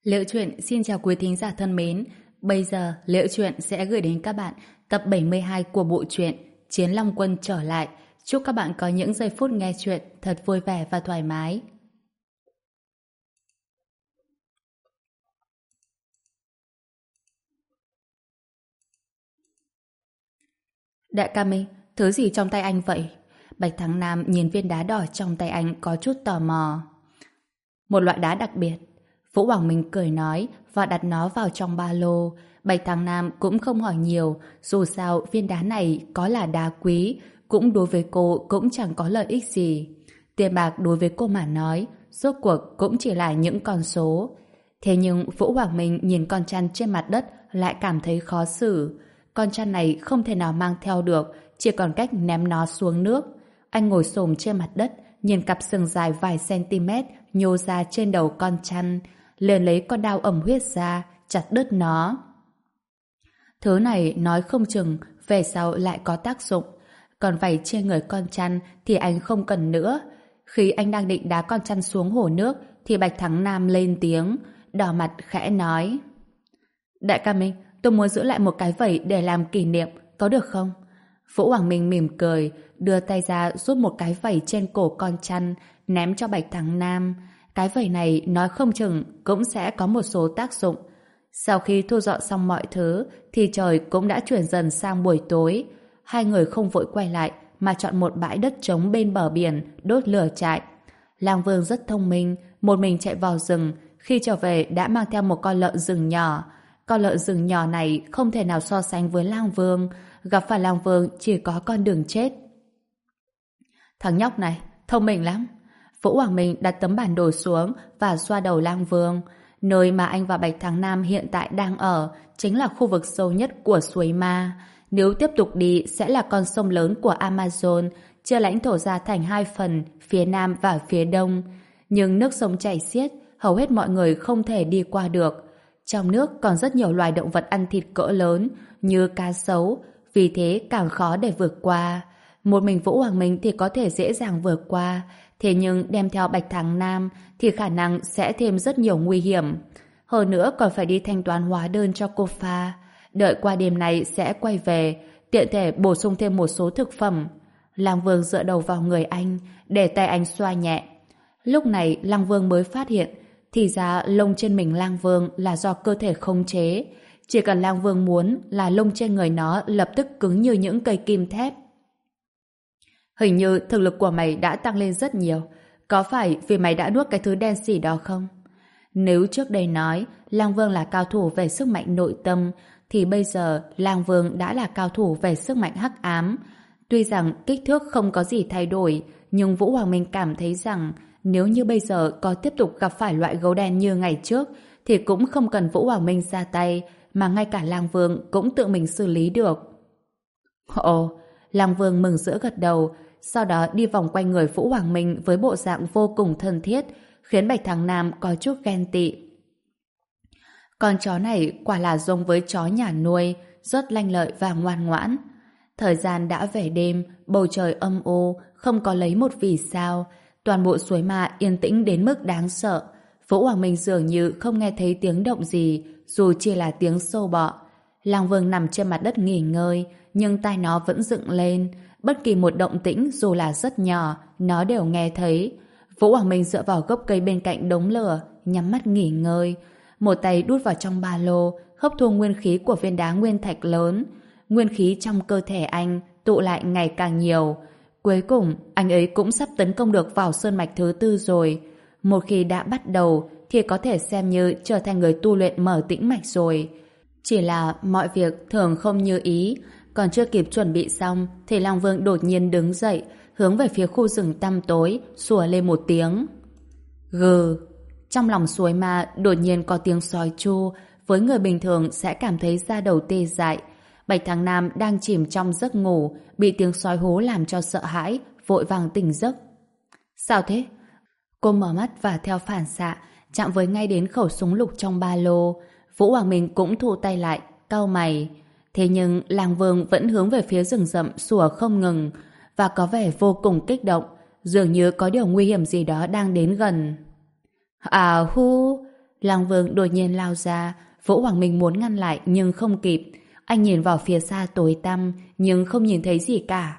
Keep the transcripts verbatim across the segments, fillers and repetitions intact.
Liễu Chuyện xin chào quý thính giả thân mến. Bây giờ Liễu Chuyện sẽ gửi đến các bạn tập bảy mươi hai của bộ truyện Chiến Long Quân trở lại. Chúc các bạn có những giây phút nghe chuyện thật vui vẻ và thoải mái. Đại ca Minh, thứ gì trong tay anh vậy? Bạch Thắng Nam nhìn viên đá đỏ trong tay anh có chút tò mò. Một loại đá đặc biệt. Vũ Hoàng Minh cười nói và đặt nó vào trong ba lô. Bạch Thắng Nam cũng không hỏi nhiều, dù sao viên đá này có là đá quý, cũng đối với cô cũng chẳng có lợi ích gì. Tiền bạc đối với cô mà nói, rốt cuộc cũng chỉ là những con số. Thế nhưng Vũ Hoàng Minh nhìn con chăn trên mặt đất lại cảm thấy khó xử. Con chăn này không thể nào mang theo được, chỉ còn cách ném nó xuống nước. Anh ngồi xổm trên mặt đất, nhìn cặp sừng dài vài cm nhô ra trên đầu con chăn, liền lấy con đao ẩm huyết ra, chặt đứt nó. Thứ này nói không chừng về sau lại có tác dụng, còn vảy trên người con chăn thì anh không cần nữa. Khi anh đang định đá con chăn xuống hồ nước thì Bạch Thắng Nam lên tiếng, đỏ mặt khẽ nói: Đại ca Minh, tôi muốn giữ lại một cái vảy để làm kỷ niệm, có được không? Vũ Hoàng Minh mỉm cười, đưa tay ra rút một cái vảy trên cổ con chăn, ném cho Bạch Thắng Nam. Cái vảy này nói không chừng cũng sẽ có một số tác dụng. Sau khi thu dọn xong mọi thứ thì trời cũng đã chuyển dần sang buổi tối. Hai người không vội quay lại mà chọn một bãi đất trống bên bờ biển đốt lửa trại. Lang Vương rất thông minh, một mình chạy vào rừng, khi trở về đã mang theo một con lợn rừng nhỏ. Con lợn rừng nhỏ này không thể nào so sánh với Lang Vương, gặp phải Lang Vương chỉ có con đường chết. Thằng nhóc này thông minh lắm. Vũ Hoàng Minh đặt tấm bản đồ xuống và xoa đầu Lang Vương. Nơi mà anh và Bạch Thắng Nam hiện tại đang ở chính là khu vực sâu nhất của suối Ma. Nếu tiếp tục đi sẽ là con sông lớn của Amazon, chia lãnh thổ ra thành hai phần, phía Nam và phía Đông. Nhưng nước sông chảy xiết, hầu hết mọi người không thể đi qua được. Trong nước còn rất nhiều loài động vật ăn thịt cỡ lớn như cá sấu, vì thế càng khó để vượt qua. Một mình Vũ Hoàng Minh thì có thể dễ dàng vượt qua, thế nhưng đem theo Bạch Thắng Nam thì khả năng sẽ thêm rất nhiều nguy hiểm. Hơn nữa còn phải đi thanh toán hóa đơn cho cô pha. Đợi qua đêm này sẽ quay về, tiện thể bổ sung thêm một số thực phẩm. Lang Vương dựa đầu vào người anh, để tay anh xoa nhẹ. Lúc này Lang Vương mới phát hiện, thì ra lông trên mình Lang Vương là do cơ thể khống chế. Chỉ cần Lang Vương muốn là lông trên người nó lập tức cứng như những cây kim thép. Hình như thực lực của mày đã tăng lên rất nhiều. Có phải vì mày đã nuốt cái thứ đen xỉ đó không? Nếu trước đây nói Lang Vương là cao thủ về sức mạnh nội tâm, thì bây giờ Lang Vương đã là cao thủ về sức mạnh hắc ám. Tuy rằng kích thước không có gì thay đổi, nhưng Vũ Hoàng Minh cảm thấy rằng nếu như bây giờ có tiếp tục gặp phải loại gấu đen như ngày trước, thì cũng không cần Vũ Hoàng Minh ra tay, mà ngay cả Lang Vương cũng tự mình xử lý được. Ồ, Lang Vương mừng rỡ gật đầu, sau đó đi vòng quanh người Vũ Hoàng Minh với bộ dạng vô cùng thân thiết, khiến Bạch Thắng Nam có chút ghen tị. Con chó này quả là giống với chó nhà nuôi, rất lanh lợi và ngoan ngoãn. Thời gian đã về đêm, bầu trời âm u, không có lấy một vì sao. Toàn bộ suối Ma yên tĩnh đến mức đáng sợ. Vũ Hoàng Minh dường như không nghe thấy tiếng động gì, dù chỉ là tiếng sâu bọ. Lang Vương nằm trên mặt đất nghỉ ngơi, nhưng tai nó vẫn dựng lên. Bất kỳ một động tĩnh dù là rất nhỏ, nó đều nghe thấy. Vũ Hoàng Minh dựa vào gốc cây bên cạnh đống lửa, nhắm mắt nghỉ ngơi. Một tay đút vào trong ba lô, hấp thu nguyên khí của viên đá nguyên thạch lớn. Nguyên khí trong cơ thể anh tụ lại ngày càng nhiều. Cuối cùng, anh ấy cũng sắp tấn công được vào sơn mạch thứ tư rồi. Một khi đã bắt đầu, thì có thể xem như trở thành người tu luyện mở tĩnh mạch rồi. Chỉ là mọi việc thường không như ý, còn chưa kịp chuẩn bị xong, thì Lang Vương đột nhiên đứng dậy, hướng về phía khu rừng tăm tối, sủa lên một tiếng. Gừ! Trong lòng suối Ma đột nhiên có tiếng sói chu, với người bình thường sẽ cảm thấy da đầu tê dại. Bạch Thắng Nam đang chìm trong giấc ngủ, bị tiếng sói hú làm cho sợ hãi, vội vàng tỉnh giấc. Sao thế? Cô mở mắt và theo phản xạ, chạm với ngay đến khẩu súng lục trong ba lô. Vũ Hoàng Minh cũng thu tay lại, cau mày. Thế nhưng Lang Vương vẫn hướng về phía rừng rậm sủa không ngừng, và có vẻ vô cùng kích động, dường như có điều nguy hiểm gì đó đang đến gần. À hu! Lang Vương đột nhiên lao ra, Vũ Hoàng Minh muốn ngăn lại nhưng không kịp. Anh nhìn vào phía xa tối tăm nhưng không nhìn thấy gì cả.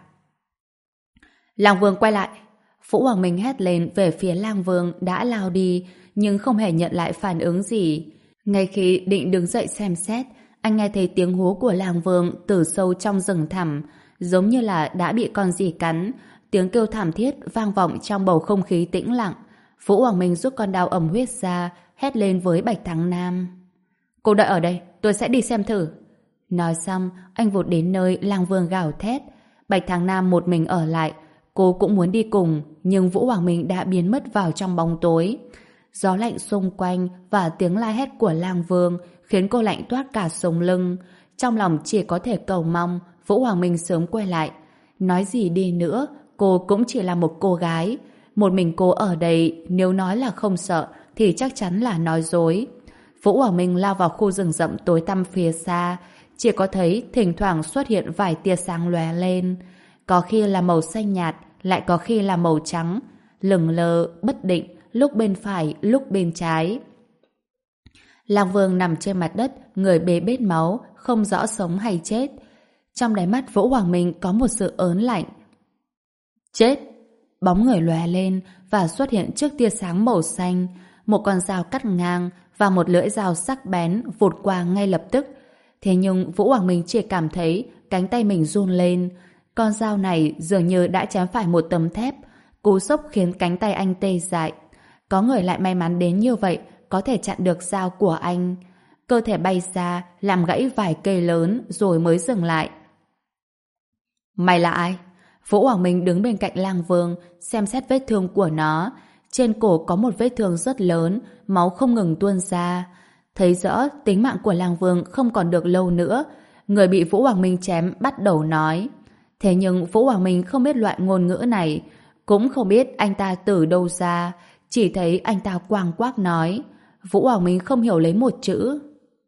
Lang Vương quay lại. Vũ Hoàng Minh hét lên về phía Lang Vương đã lao đi nhưng không hề nhận lại phản ứng gì. Ngay khi định đứng dậy xem xét, anh nghe thấy tiếng hú của Lang Vương từ sâu trong rừng thẳm, giống như là đã bị con gì cắn. Tiếng kêu thảm thiết vang vọng trong bầu không khí tĩnh lặng. Vũ Hoàng Minh rút con dao ẩm huyết ra, hét lên với Bạch Thắng Nam. Cô đợi ở đây, tôi sẽ đi xem thử. Nói xong, anh vụt đến nơi Lang Vương gào thét. Bạch Thắng Nam một mình ở lại. Cô cũng muốn đi cùng, nhưng Vũ Hoàng Minh đã biến mất vào trong bóng tối. Gió lạnh xung quanh và tiếng la hét của Lang Vương khiến cô lạnh toát cả sống lưng. Trong lòng chỉ có thể cầu mong Vũ Hoàng Minh sớm quay lại. Nói gì đi nữa, cô cũng chỉ là một cô gái. Một mình cô ở đây, nếu nói là không sợ thì chắc chắn là nói dối. Vũ Hoàng Minh lao vào khu rừng rậm tối tăm phía xa, chỉ có thấy thỉnh thoảng xuất hiện vài tia sáng lóe lên. Có khi là màu xanh nhạt, lại có khi là màu trắng, lửng lờ, bất định, lúc bên phải, lúc bên trái. Lang Vương nằm trên mặt đất, người bê bết máu, không rõ sống hay chết. Trong đáy mắt Vũ Hoàng Minh có một sự ớn lạnh. Chết! Bóng người lóe lên và xuất hiện trước tia sáng màu xanh, một con dao cắt ngang và một lưỡi dao sắc bén vụt qua ngay lập tức. Thế nhưng Vũ Hoàng Minh chỉ cảm thấy cánh tay mình run lên. Con dao này dường như đã chém phải một tấm thép. Cú sốc khiến cánh tay anh tê dại. Có người lại may mắn đến như vậy, có thể chặn được dao của anh. Cơ thể bay ra, làm gãy vài cây lớn rồi mới dừng lại. Mày là ai? Vũ Hoàng Minh đứng bên cạnh Lang Vương, xem xét vết thương của nó. Trên cổ có một vết thương rất lớn, máu không ngừng tuôn ra. Thấy rõ tính mạng của Lang Vương không còn được lâu nữa. Người bị Vũ Hoàng Minh chém bắt đầu nói. Thế nhưng Vũ Hoàng Minh không biết loại ngôn ngữ này, cũng không biết anh ta từ đâu ra, chỉ thấy anh ta quang quác nói. Vũ Hoàng Minh không hiểu lấy một chữ.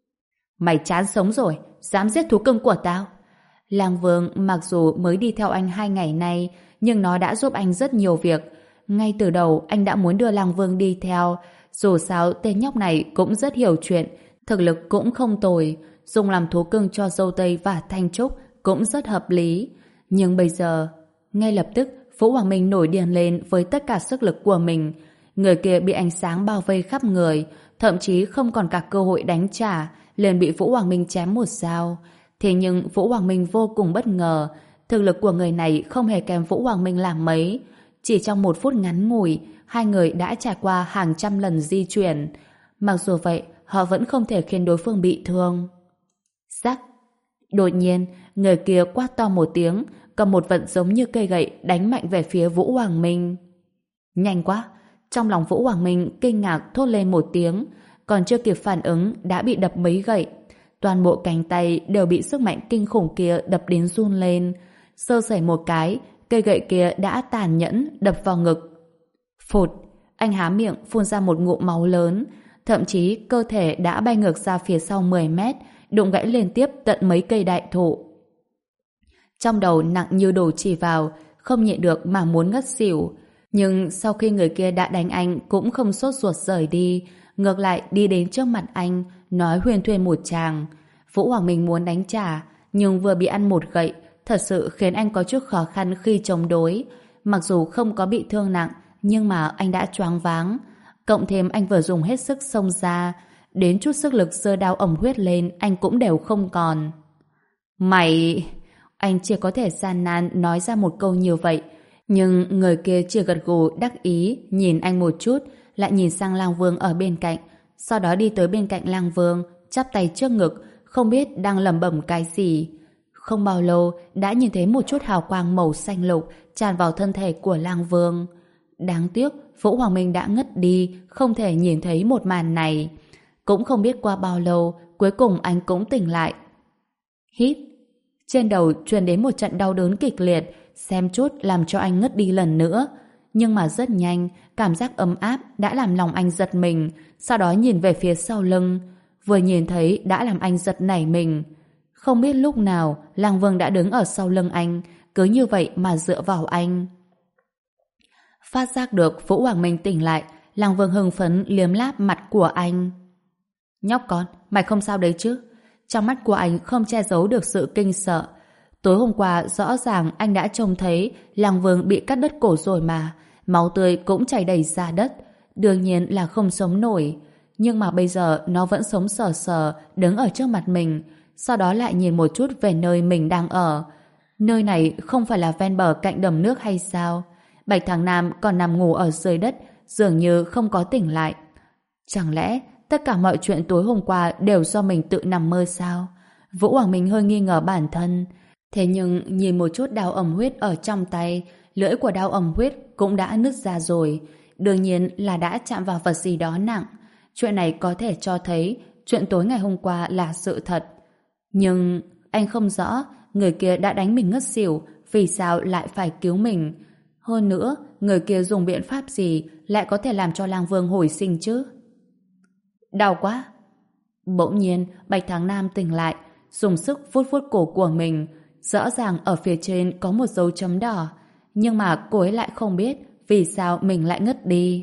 Mày chán sống rồi, dám giết thú cưng của tao. Lang Vương mặc dù mới đi theo anh hai ngày nay, nhưng nó đã giúp anh rất nhiều việc. Ngay từ đầu anh đã muốn đưa Lang Vương đi theo. Dù sao tên nhóc này cũng rất hiểu chuyện, thực lực cũng không tồi, dùng làm thú cưng cho Dâu Tây và Thanh Trúc cũng rất hợp lý. Nhưng bây giờ, ngay lập tức Vũ Hoàng Minh nổi điên lên với tất cả sức lực của mình. Người kia bị ánh sáng bao vây khắp người, thậm chí không còn cả cơ hội đánh trả, liền bị Vũ Hoàng Minh chém một dao. Thế nhưng Vũ Hoàng Minh vô cùng bất ngờ, thực lực của người này không hề kém Vũ Hoàng Minh là mấy. Chỉ trong một phút ngắn ngủi, hai người đã trải qua hàng trăm lần di chuyển. Mặc dù vậy, họ vẫn không thể khiến đối phương bị thương. Rắc! Đột nhiên, người kia quát to một tiếng, cầm một vật giống như cây gậy đánh mạnh về phía Vũ Hoàng Minh. Nhanh quá! Trong lòng Vũ Hoàng Minh kinh ngạc thốt lên một tiếng, còn chưa kịp phản ứng đã bị đập mấy gậy. Toàn bộ cánh tay đều bị sức mạnh kinh khủng kia đập đến run lên. Sơ sẩy một cái, cây gậy kia đã tàn nhẫn đập vào ngực. Phụt! Anh há miệng phun ra một ngụm máu lớn, thậm chí cơ thể đã bay ngược ra phía sau mười mét, đụng gãy liên tiếp tận mấy cây đại thụ. Trong đầu nặng như đổ chì vào, không nhịn được mà muốn ngất xỉu. Nhưng sau khi người kia đã đánh anh cũng không sốt ruột rời đi, ngược lại đi đến trước mặt anh, nói huyền thuyên một tràng. Vũ Hoàng Minh muốn đánh trả, nhưng vừa bị ăn một gậy, thật sự khiến anh có chút khó khăn khi chống đối. Mặc dù không có bị thương nặng, nhưng mà anh đã choáng váng. Cộng thêm anh vừa dùng hết sức xông ra, đến chút sức lực giơ đao ẩm huyết lên anh cũng đều không còn. Mày... Anh chỉ có thể gian nan nói ra một câu như vậy, nhưng người kia chỉ gật gù đắc ý nhìn anh một chút, lại nhìn sang Lang Vương ở bên cạnh, sau đó đi tới bên cạnh Lang Vương, chắp tay trước ngực, không biết đang lẩm bẩm cái gì. Không bao lâu đã nhìn thấy một chút hào quang màu xanh lục tràn vào thân thể của Lang Vương. Đáng tiếc Vũ Hoàng Minh đã ngất đi, không thể nhìn thấy một màn này. Cũng không biết qua bao lâu, cuối cùng anh cũng tỉnh lại. Hít. Trên đầu truyền đến một trận đau đớn kịch liệt, xem chút làm cho anh ngất đi lần nữa. Nhưng mà rất nhanh, cảm giác ấm áp đã làm lòng anh giật mình, sau đó nhìn về phía sau lưng. Vừa nhìn thấy đã làm anh giật nảy mình. Không biết lúc nào, Lang Vương đã đứng ở sau lưng anh, cứ như vậy mà dựa vào anh. Phát giác được Vũ Hoàng Minh tỉnh lại, Lang Vương hưng phấn liếm láp mặt của anh. Nhóc con, mày không sao đấy chứ? Trong mắt của anh không che giấu được sự kinh sợ. Tối hôm qua rõ ràng anh đã trông thấy Lăng Vương bị cắt đứt cổ rồi mà. Máu tươi cũng chảy đầy ra đất. Đương nhiên là không sống nổi. Nhưng mà bây giờ nó vẫn sống sờ sờ đứng ở trước mặt mình. Sau đó lại nhìn một chút về nơi mình đang ở. Nơi này không phải là ven bờ cạnh đầm nước hay sao? Bạch Thằng Nam còn nằm ngủ ở dưới đất, dường như không có tỉnh lại. Chẳng lẽ tất cả mọi chuyện tối hôm qua đều do mình tự nằm mơ sao? Vũ Hoàng Minh hơi nghi ngờ bản thân. Thế nhưng nhìn một chút đao ẩm huyết ở trong tay, lưỡi của đao ẩm huyết cũng đã nứt ra rồi. Đương nhiên là đã chạm vào vật gì đó nặng. Chuyện này có thể cho thấy chuyện tối ngày hôm qua là sự thật. Nhưng anh không rõ người kia đã đánh mình ngất xỉu, vì sao lại phải cứu mình. Hơn nữa, người kia dùng biện pháp gì lại có thể làm cho Lang Vương hồi sinh chứ? Đau quá! Bỗng nhiên, Bạch Thắng Nam tỉnh lại, dùng sức vuốt vuốt cổ của mình. Rõ ràng ở phía trên có một dấu chấm đỏ, nhưng mà cô ấy lại không biết vì sao mình lại ngất đi.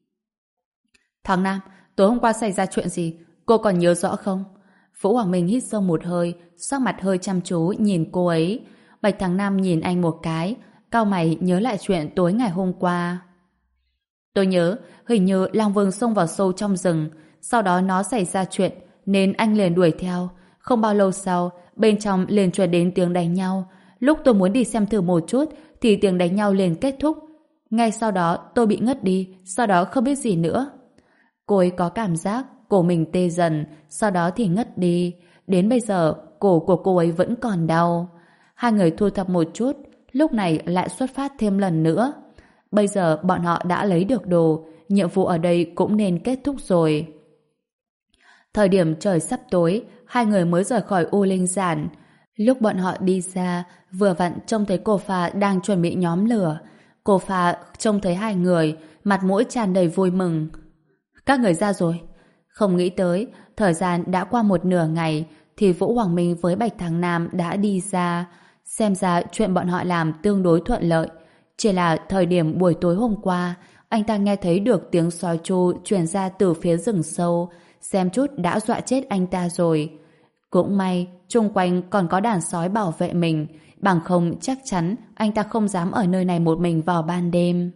Thắng Nam, tối hôm qua xảy ra chuyện gì? Cô còn nhớ rõ không? Vũ Hoàng Minh hít sâu một hơi, sắc mặt hơi chăm chú nhìn cô ấy. Bạch Thắng Nam nhìn anh một cái, cau mày nhớ lại chuyện tối ngày hôm qua. Tôi nhớ, hình như Lang Vương xông vào sâu trong rừng, sau đó nó xảy ra chuyện, nên anh liền đuổi theo. Không bao lâu sau, bên trong liền truyền đến tiếng đánh nhau. Lúc tôi muốn đi xem thử một chút, thì tiếng đánh nhau liền kết thúc. Ngay sau đó, tôi bị ngất đi, sau đó không biết gì nữa. Cô ấy có cảm giác cổ mình tê dần, sau đó thì ngất đi. Đến bây giờ, cổ của cô ấy vẫn còn đau. Hai người thu thập một chút, lúc này lại xuất phát thêm lần nữa. Bây giờ bọn họ đã lấy được đồ, nhiệm vụ ở đây cũng nên kết thúc rồi. Thời điểm trời sắp tối, hai người mới rời khỏi U Linh Giản. Lúc bọn họ đi ra, vừa vặn trông thấy cô Pha đang chuẩn bị nhóm lửa. Cô Pha trông thấy hai người, mặt mũi tràn đầy vui mừng. Các người ra rồi. Không nghĩ tới, thời gian đã qua một nửa ngày, thì Vũ Hoàng Minh với Bạch Thắng Nam đã đi ra. Xem ra chuyện bọn họ làm tương đối thuận lợi. Chỉ là thời điểm buổi tối hôm qua, anh ta nghe thấy được tiếng sói tru truyền ra từ phía rừng sâu, xem chút đã dọa chết anh ta rồi. Cũng may, chung quanh còn có đàn sói bảo vệ mình, bằng không chắc chắn anh ta không dám ở nơi này một mình vào ban đêm.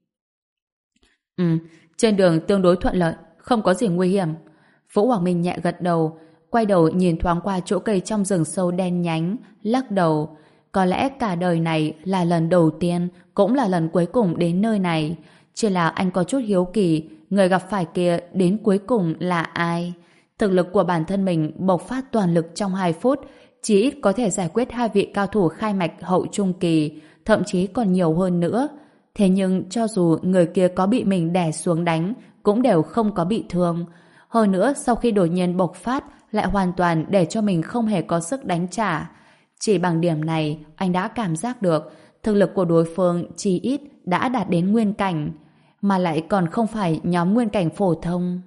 Ừ, trên đường tương đối thuận lợi, không có gì nguy hiểm. Vũ Hoàng Minh nhẹ gật đầu, quay đầu nhìn thoáng qua chỗ cây trong rừng sâu đen nhánh, lắc đầu. Có lẽ cả đời này là lần đầu tiên, cũng là lần cuối cùng đến nơi này. Chỉ là anh có chút hiếu kỳ, người gặp phải kia đến cuối cùng là ai? Thực lực của bản thân mình bộc phát toàn lực trong hai phút, chỉ ít có thể giải quyết hai vị cao thủ khai mạch hậu trung kỳ, thậm chí còn nhiều hơn nữa. Thế nhưng cho dù người kia có bị mình đè xuống đánh, cũng đều không có bị thương. Hơn nữa, sau khi đột nhiên bộc phát, lại hoàn toàn để cho mình không hề có sức đánh trả. Chỉ bằng điểm này, anh đã cảm giác được thực lực của đối phương chỉ ít đã đạt đến nguyên cảnh, mà lại còn không phải nhóm nguyên cảnh phổ thông.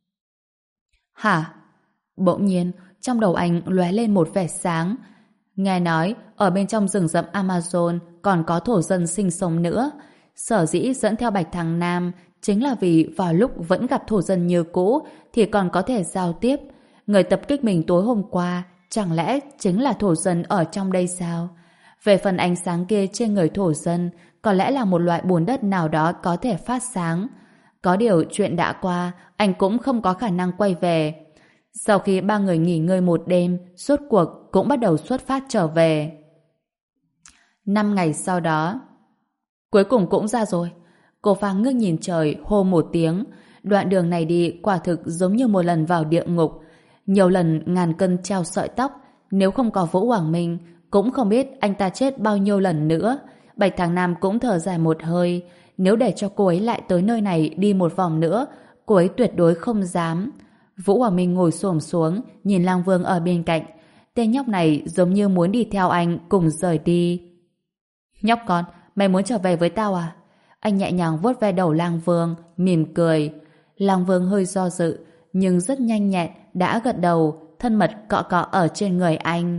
Hả? Bỗng nhiên, trong đầu anh lóe lên một vẻ sáng. Nghe nói, ở bên trong rừng rậm Amazon còn có thổ dân sinh sống nữa. Sở dĩ dẫn theo Bạch Thằng Nam chính là vì vào lúc vẫn gặp thổ dân như cũ thì còn có thể giao tiếp. Người tập kích mình tối hôm qua chẳng lẽ chính là thổ dân ở trong đây sao? Về phần ánh sáng kia trên người thổ dân, có lẽ là một loại bùn đất nào đó có thể phát sáng. Có điều chuyện đã qua, anh cũng không có khả năng quay về. Sau khi ba người nghỉ ngơi một đêm, rốt cuộc cũng bắt đầu xuất phát trở về. Năm ngày sau đó, cuối cùng cũng ra rồi. Cô Pha ngước nhìn trời, hô một tiếng. Đoạn đường này đi quả thực giống như một lần vào địa ngục. Nhiều lần ngàn cân treo sợi tóc. Nếu không có Vũ Hoàng Minh, cũng không biết anh ta chết bao nhiêu lần nữa. Bạch Thằng Nam cũng thở dài một hơi. Nếu để cho cô ấy lại tới nơi này đi một vòng nữa, cô ấy tuyệt đối không dám. Vũ Hoàng Minh ngồi xổm xuống, nhìn Lang Vương ở bên cạnh. Tên nhóc này giống như muốn đi theo anh cùng rời đi. Nhóc con, mày muốn trở về với tao à? Anh nhẹ nhàng vuốt ve đầu Lang Vương, mỉm cười. Lang Vương hơi do dự, nhưng rất nhanh nhẹn đã gật đầu, thân mật cọ cọ ở trên người anh.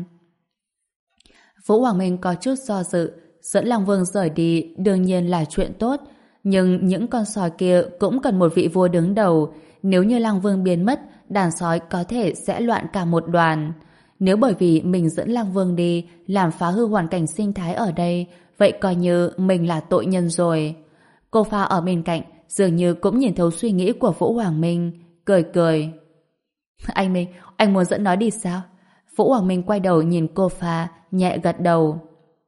Vũ Hoàng Minh có chút do dự, dẫn Lang Vương rời đi đương nhiên là chuyện tốt, nhưng những con sói kia cũng cần một vị vua đứng đầu, nếu như Lang Vương biến mất, đàn sói có thể sẽ loạn cả một đoàn. Nếu bởi vì mình dẫn Lang Vương đi làm phá hư hoàn cảnh sinh thái ở đây, vậy coi như mình là tội nhân rồi. Cô Pha ở bên cạnh dường như cũng nhìn thấu suy nghĩ của Vũ Hoàng Minh, cười cười. Anh Minh, anh muốn dẫn nó đi sao? Vũ Hoàng Minh quay đầu nhìn cô Pha, nhẹ gật đầu.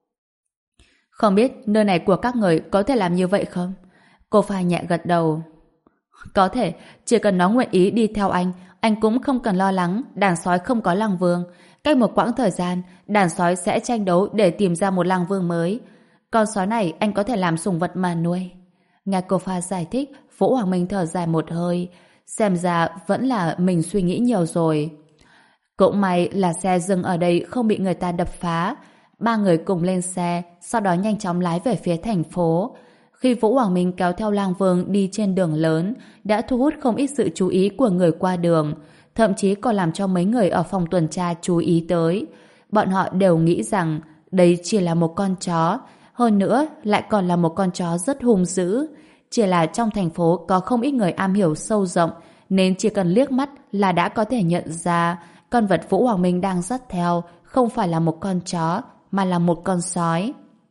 Không biết nơi này của các người có thể làm như vậy không? Cô Pha nhẹ gật đầu. Có thể, chỉ cần nó nguyện ý đi theo anh, anh cũng không cần lo lắng đàn sói không có Lang Vương. Cách một quãng thời gian, đàn sói sẽ tranh đấu để tìm ra một Lang Vương mới. Con sói này anh có thể làm sủng vật mà nuôi. Nghe cô Pha giải thích, Vũ Hoàng Minh thở dài một hơi. Xem ra vẫn là mình suy nghĩ nhiều rồi. Cũng may là xe dừng ở đây không bị người ta đập phá. Ba người cùng lên xe, sau đó nhanh chóng lái về phía thành phố. Khi Vũ Hoàng Minh kéo theo Lang Vương đi trên đường lớn, đã thu hút không ít sự chú ý của người qua đường, thậm chí còn làm cho mấy người ở phòng tuần tra chú ý tới. Bọn họ đều nghĩ rằng đây chỉ là một con chó, hơn nữa lại còn là một con chó rất hung dữ. Chỉ là trong thành phố có không ít người am hiểu sâu rộng, nên chỉ cần liếc mắt là đã có thể nhận ra con vật Vũ Hoàng Minh đang dắt theo không phải là một con chó, mà là một con sói.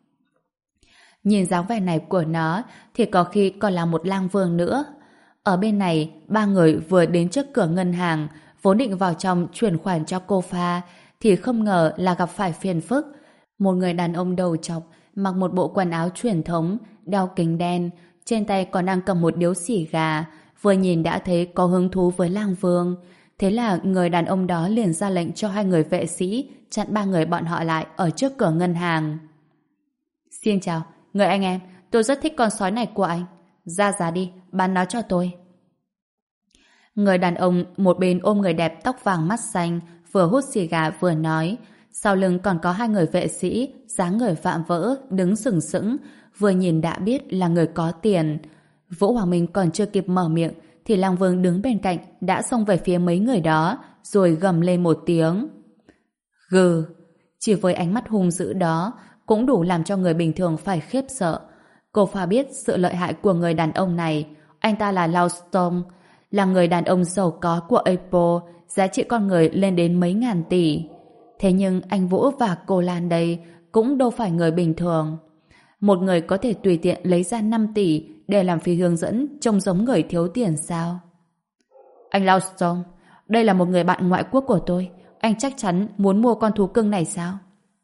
Nhìn dáng vẻ này của nó thì có khi còn là một Lang Vương nữa. Ở bên này, ba người vừa đến trước cửa ngân hàng, vốn định vào trong chuyển khoản cho cô Pha, thì không ngờ là gặp phải phiền phức. Một người đàn ông đầu trọc, mặc một bộ quần áo truyền thống, đeo kính đen, trên tay còn đang cầm một điếu xì gà, vừa nhìn đã thấy có hứng thú với Lang Vương. Thế là người đàn ông đó liền ra lệnh cho hai người vệ sĩ chặn ba người bọn họ lại ở trước cửa ngân hàng. Xin chào, người anh em, tôi rất thích con sói này của anh. Ra giá đi, bán nó cho tôi. Người đàn ông một bên ôm người đẹp tóc vàng mắt xanh, vừa hút xì gà vừa nói. Sau lưng còn có hai người vệ sĩ, dáng người vạm vỡ, đứng sừng sững, vừa nhìn đã biết là người có tiền. Vũ Hoàng Minh còn chưa kịp mở miệng, thì Lang Vương đứng bên cạnh đã xông về phía mấy người đó, rồi gầm lên một tiếng. Gừ! Chỉ với ánh mắt hung dữ đó, cũng đủ làm cho người bình thường phải khiếp sợ. Cô Pha biết sự lợi hại của người đàn ông này. Anh ta là Lao Storm, là người đàn ông giàu có của Apple, giá trị con người lên đến mấy ngàn tỷ. Thế nhưng anh Vũ và cô Lan đây cũng đâu phải người bình thường. Một người có thể tùy tiện lấy ra năm tỷ để làm phí hướng dẫn trông giống người thiếu tiền sao? Anh Lao Storm, đây là một người bạn ngoại quốc của tôi. Anh chắc chắn muốn mua con thú cưng này sao?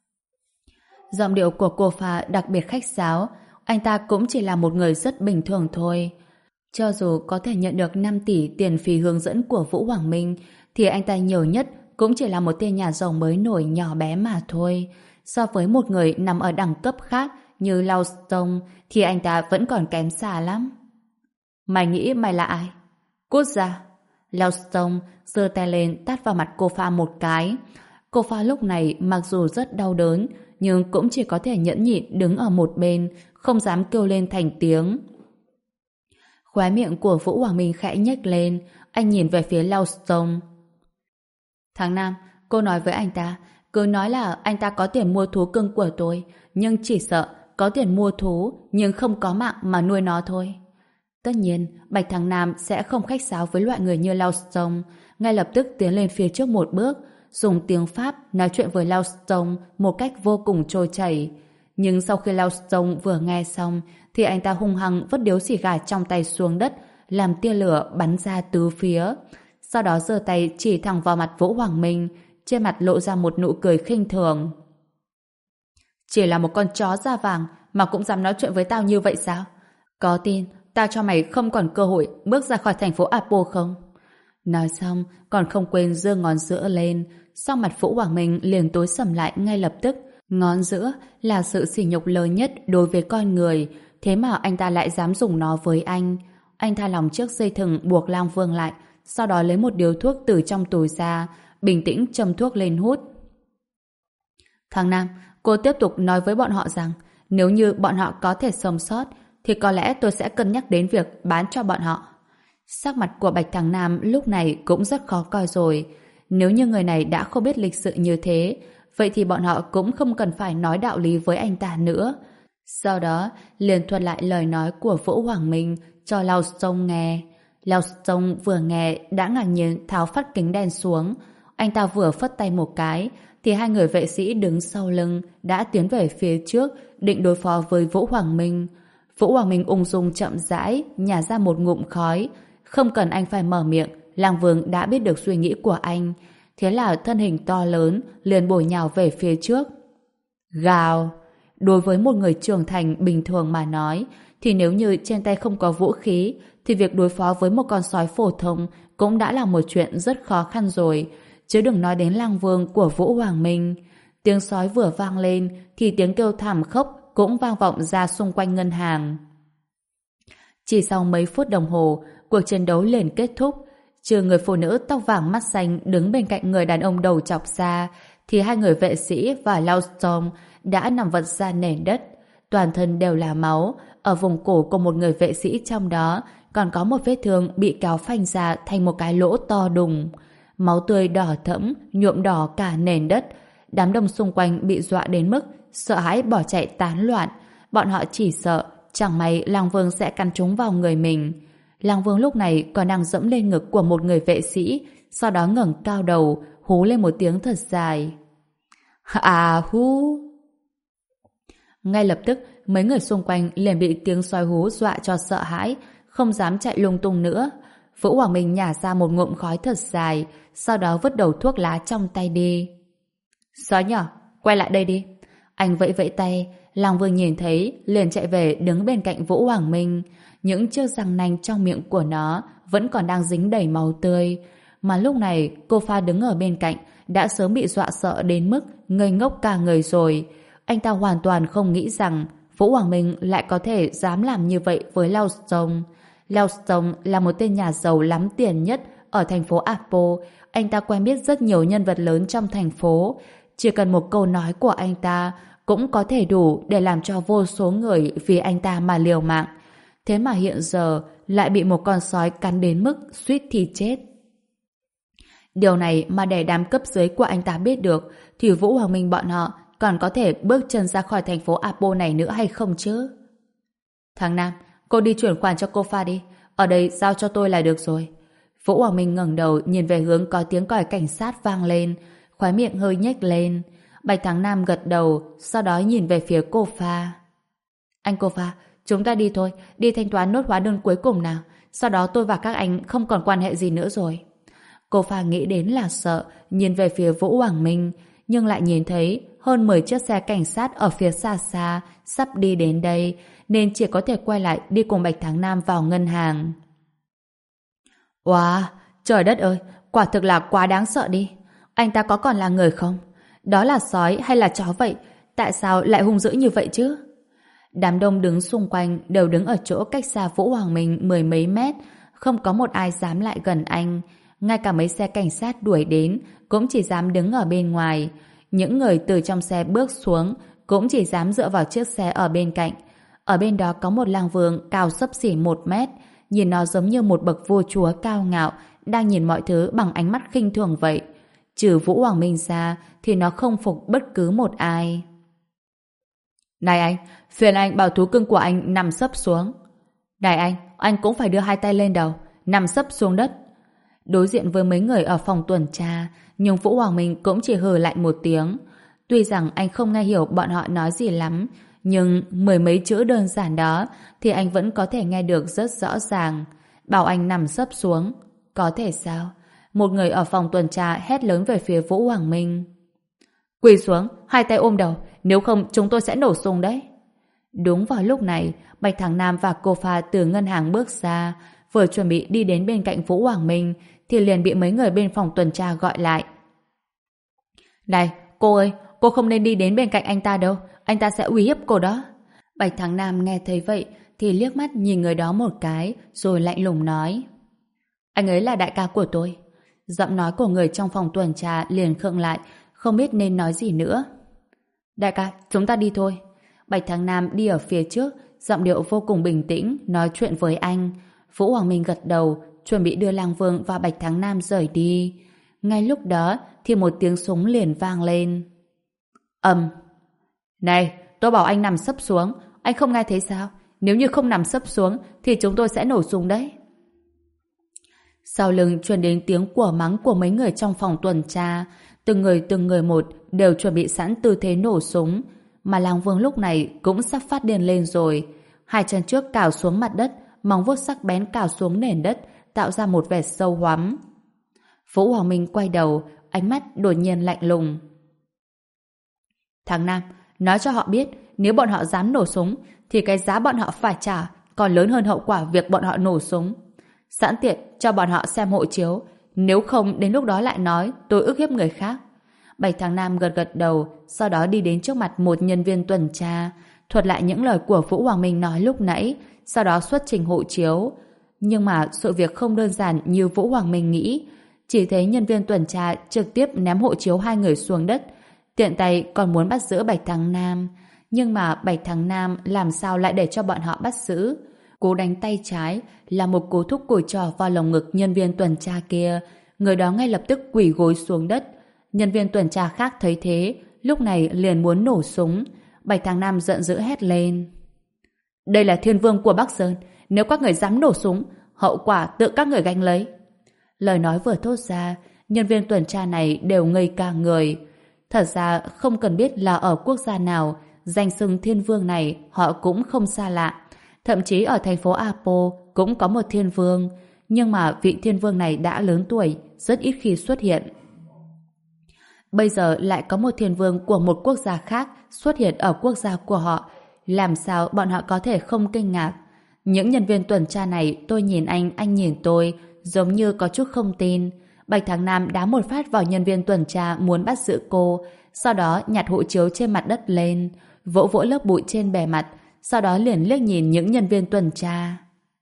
Giọng điệu của cô Pha đặc biệt khách sáo. Anh ta cũng chỉ là một người rất bình thường thôi. Cho dù có thể nhận được năm tỷ tiền phí hướng dẫn của Vũ Hoàng Minh, thì anh ta nhiều nhất cũng chỉ là một tên nhà giàu mới nổi nhỏ bé mà thôi. So với một người nằm ở đẳng cấp khác như Lao Stone thì anh ta vẫn còn kém xa lắm. Mày nghĩ mày là ai? Cút ra! Lao Stone giơ tay lên tát vào mặt cô Pha một cái. Cô Pha lúc này mặc dù rất đau đớn, nhưng cũng chỉ có thể nhẫn nhịn đứng ở một bên, không dám kêu lên thành tiếng. Khóe miệng của Vũ Hoàng Minh khẽ nhếch lên, anh nhìn về phía Lao Stone. Tháng Nam, cô nói với anh ta, cứ nói là anh ta có tiền mua thú cưng của tôi, nhưng chỉ sợ có tiền mua thú, nhưng không có mạng mà nuôi nó thôi. Tất nhiên, Bạch Thằng Nam sẽ không khách sáo với loại người như Lao Stone, ngay lập tức tiến lên phía trước một bước, dùng tiếng Pháp nói chuyện với Lao Stone một cách vô cùng trôi chảy. Nhưng sau khi Lao Stone vừa nghe xong, thì anh ta hung hăng vứt điếu xì gà trong tay xuống đất, làm tia lửa bắn ra tứ phía. Sau đó giơ tay chỉ thẳng vào mặt Vũ Hoàng Minh, trên mặt lộ ra một nụ cười khinh thường. Chỉ là một con chó da vàng mà cũng dám nói chuyện với tao như vậy sao? Có tin tao cho mày không còn cơ hội bước ra khỏi thành phố Apple không? Nói xong còn không quên giơ ngón giữa lên, sau mặt Vũ Hoàng Minh liền tối sầm lại ngay lập tức. Ngón giữa là sự sỉ nhục lớn nhất đối với con người, thế mà anh ta lại dám dùng nó với anh. Anh tha lòng chiếc dây thừng buộc Lang Vương lại, sau đó lấy một điếu thuốc từ trong túi ra, bình tĩnh châm thuốc lên hút. Thằng Nam, cô tiếp tục nói với bọn họ rằng nếu như bọn họ có thể sống sót thì có lẽ tôi sẽ cân nhắc đến việc bán cho bọn họ. Sắc mặt của Bạch Thằng Nam lúc này cũng rất khó coi rồi. Nếu như người này đã không biết lịch sự như thế, vậy thì bọn họ cũng không cần phải nói đạo lý với anh ta nữa. Sau đó liền thuật lại lời nói của Vũ Hoàng Minh cho Lao Stone nghe. Leo Sông vừa nghe đã ngạc nhiên tháo phát kính đèn xuống. Anh ta vừa phất tay một cái thì hai người vệ sĩ đứng sau lưng đã tiến về phía trước định đối phó với Vũ Hoàng Minh. Vũ Hoàng Minh ung dung chậm rãi nhả ra một ngụm khói. Không cần anh phải mở miệng, Lang Vương đã biết được suy nghĩ của anh. Thế là thân hình to lớn liền bổ nhào về phía trước. Gào! Đối với một người trưởng thành bình thường mà nói thì nếu như trên tay không có vũ khí thì việc đối phó với một con sói phổ thông cũng đã là một chuyện rất khó khăn rồi, chứ đừng nói đến Lang Vương của Vũ Hoàng Minh. Tiếng sói vừa vang lên thì tiếng kêu thảm khốc cũng vang vọng ra xung quanh ngân hàng. Chỉ sau mấy phút đồng hồ, cuộc chiến đấu liền kết thúc. Trừ người phụ nữ tóc vàng mắt xanh đứng bên cạnh người đàn ông đầu chọc ra, thì hai người vệ sĩ và Lao Storm đã nằm vật ra nền đất. Toàn thân đều là máu. Ở vùng cổ của một người vệ sĩ trong đó còn có một vết thương bị kéo phanh ra thành một cái lỗ to đùng. Máu tươi đỏ thẫm nhuộm đỏ cả nền đất. Đám đông xung quanh bị dọa đến mức sợ hãi bỏ chạy tán loạn. Bọn họ chỉ sợ chẳng may Lang Vương sẽ cắn trúng vào người mình. Lang Vương lúc này còn đang dẫm lên ngực của một người vệ sĩ, sau đó ngẩng cao đầu hú lên một tiếng thật dài. À hú! Ngay lập tức mấy người xung quanh liền bị tiếng sói hú dọa cho sợ hãi, không dám chạy lung tung nữa. Vũ Hoàng Minh nhả ra một ngụm khói thật dài, sau đó vứt đầu thuốc lá trong tay đi. Sói nhỏ, quay lại đây đi. Anh vẫy vẫy tay. Lang Vương nhìn thấy liền chạy về đứng bên cạnh Vũ Hoàng Minh. Những chiếc răng nanh trong miệng của nó vẫn còn đang dính đầy máu tươi. Mà lúc này cô Pha đứng ở bên cạnh đã sớm bị dọa sợ đến mức ngây ngốc cả người rồi. Anh ta hoàn toàn không nghĩ rằng Vũ Hoàng Minh lại có thể dám làm như vậy với Lao Stone. Lao Stone là một tên nhà giàu lắm tiền nhất ở thành phố Apo. Anh ta quen biết rất nhiều nhân vật lớn trong thành phố. Chỉ cần một câu nói của anh ta cũng có thể đủ để làm cho vô số người vì anh ta mà liều mạng. Thế mà hiện giờ lại bị một con sói cắn đến mức suýt thì chết. Điều này mà để đám cấp dưới của anh ta biết được thì Vũ Hoàng Minh bọn họ còn có thể bước chân ra khỏi thành phố Apo này nữa hay không chứ? Thằng Nam, cô đi chuyển khoản cho cô Pha đi. Ở đây giao cho tôi là được rồi. Vũ Hoàng Minh ngẩng đầu nhìn về hướng có tiếng còi cảnh sát vang lên, khóe miệng hơi nhếch lên. Bạch Thắng Nam gật đầu, sau đó nhìn về phía cô Pha. Anh cô Pha, chúng ta đi thôi, đi thanh toán nốt hóa đơn cuối cùng nào. Sau đó tôi và các anh không còn quan hệ gì nữa rồi. Cô Pha nghĩ đến là sợ, nhìn về phía Vũ Hoàng Minh, nhưng lại nhìn thấy hơn mười chiếc xe cảnh sát ở phía xa xa sắp đi đến đây, nên chỉ có thể quay lại đi cùng Bạch Thắng Nam vào ngân hàng. Wow, trời đất ơi, quả thực là quá đáng sợ đi. Anh ta có còn là người không? Đó là sói hay là chó vậy? Tại sao lại hung dữ như vậy chứ? Đám đông đứng xung quanh đều đứng ở chỗ cách xa Vũ Hoàng Minh mười mấy mét, không có một ai dám lại gần anh. Ngay cả mấy xe cảnh sát đuổi đến cũng chỉ dám đứng ở bên ngoài. Những người từ trong xe bước xuống cũng chỉ dám dựa vào chiếc xe ở bên cạnh. Ở bên đó có một lang vương cao xấp xỉ một mét, nhìn nó giống như một bậc vua chúa cao ngạo đang nhìn mọi thứ bằng ánh mắt khinh thường vậy. Trừ Vũ Hoàng Minh ra thì nó không phục bất cứ một ai. Này anh, phiền anh bảo thú cưng của anh nằm sấp xuống. Này anh, anh cũng phải đưa hai tay lên đầu, nằm sấp xuống đất. Đối diện với mấy người ở phòng tuần tra, nhưng Vũ Hoàng Minh cũng chỉ hừ lại một tiếng. Tuy rằng anh không nghe hiểu bọn họ nói gì lắm, nhưng mười mấy chữ đơn giản đó thì anh vẫn có thể nghe được rất rõ ràng. Bảo anh nằm sấp xuống. Có thể sao? Một người ở phòng tuần tra hét lớn về phía Vũ Hoàng Minh. Quỳ xuống, hai tay ôm đầu, nếu không chúng tôi sẽ nổ súng đấy. Đúng vào lúc này, Bạch Thắng Nam và cô Pha từ ngân hàng bước ra, vừa chuẩn bị đi đến bên cạnh Vũ Hoàng Minh thì liền bị mấy người bên phòng tuần tra gọi lại. Này, cô ơi, cô không nên đi đến bên cạnh anh ta đâu, anh ta sẽ uy hiếp cô đó. Bạch Thắng Nam nghe thấy vậy thì liếc mắt nhìn người đó một cái rồi lạnh lùng nói. Anh ấy là đại ca của tôi. Giọng nói của người trong phòng tuần tra liền khựng lại, không biết nên nói gì nữa. Đại ca, chúng ta đi thôi. Bạch Thắng Nam đi ở phía trước, giọng điệu vô cùng bình tĩnh, nói chuyện với anh. Vũ Hoàng Minh gật đầu, chuẩn bị đưa Lang Vương và Bạch Thắng Nam rời đi. Ngay lúc đó thì một tiếng súng liền vang lên. Ầm. Này, tôi bảo anh nằm sấp xuống, anh không nghe thấy sao? Nếu như không nằm sấp xuống thì chúng tôi sẽ nổ súng đấy. Sau lưng truyền đến tiếng của mắng của mấy người trong phòng tuần tra. Từng người từng người một đều chuẩn bị sẵn tư thế nổ súng. Mà Lang Vương lúc này cũng sắp phát điên lên rồi. Hai chân trước cào xuống mặt đất, móng vuốt sắc bén cào xuống nền đất, tạo ra một vẻ sâu hoắm. Vũ Hoàng Minh quay đầu, ánh mắt đột nhiên lạnh lùng. Thằng Nam, nói cho họ biết, nếu bọn họ dám nổ súng, thì cái giá bọn họ phải trả còn lớn hơn hậu quả việc bọn họ nổ súng. Sẵn tiện cho bọn họ xem hộ chiếu, nếu không đến lúc đó lại nói tôi ức hiếp người khác. Bạch Thằng Nam gật gật đầu, sau đó đi đến trước mặt một nhân viên tuần tra, thuật lại những lời của Vũ Hoàng Minh nói lúc nãy, sau đó xuất trình hộ chiếu. Nhưng mà sự việc không đơn giản như Vũ Hoàng Minh nghĩ. Chỉ thấy nhân viên tuần tra trực tiếp ném hộ chiếu hai người xuống đất, tiện tay còn muốn bắt giữ Bạch Thằng Nam. Nhưng mà Bạch Thằng Nam làm sao lại để cho bọn họ bắt giữ? Cú đánh tay trái là một cú thúc cùi trò vào lồng ngực nhân viên tuần tra kia. Người đó ngay lập tức quỳ gối xuống đất. Nhân viên tuần tra khác thấy thế, lúc này liền muốn nổ súng. Bạch Thằng Nam giận dữ hét lên. Đây là thiên vương của Bắc Sơn, nếu các người dám nổ súng, hậu quả tự các người gánh lấy. Lời nói vừa thốt ra, nhân viên tuần tra này đều ngây cả người. Thật ra không cần biết là ở quốc gia nào, danh xưng thiên vương này họ cũng không xa lạ. Thậm chí ở thành phố Apo cũng có một thiên vương, nhưng mà vị thiên vương này đã lớn tuổi, rất ít khi xuất hiện. Bây giờ lại có một thiên vương của một quốc gia khác xuất hiện ở quốc gia của họ. Làm sao bọn họ có thể không kinh ngạc? Những nhân viên tuần tra này, tôi nhìn anh, anh nhìn tôi, giống như có chút không tin. Bạch Thằng Nam đá một phát vào nhân viên tuần tra muốn bắt giữ cô, sau đó nhặt hộ chiếu trên mặt đất lên, vỗ vỗ lớp bụi trên bề mặt, sau đó liền liếc nhìn những nhân viên tuần tra.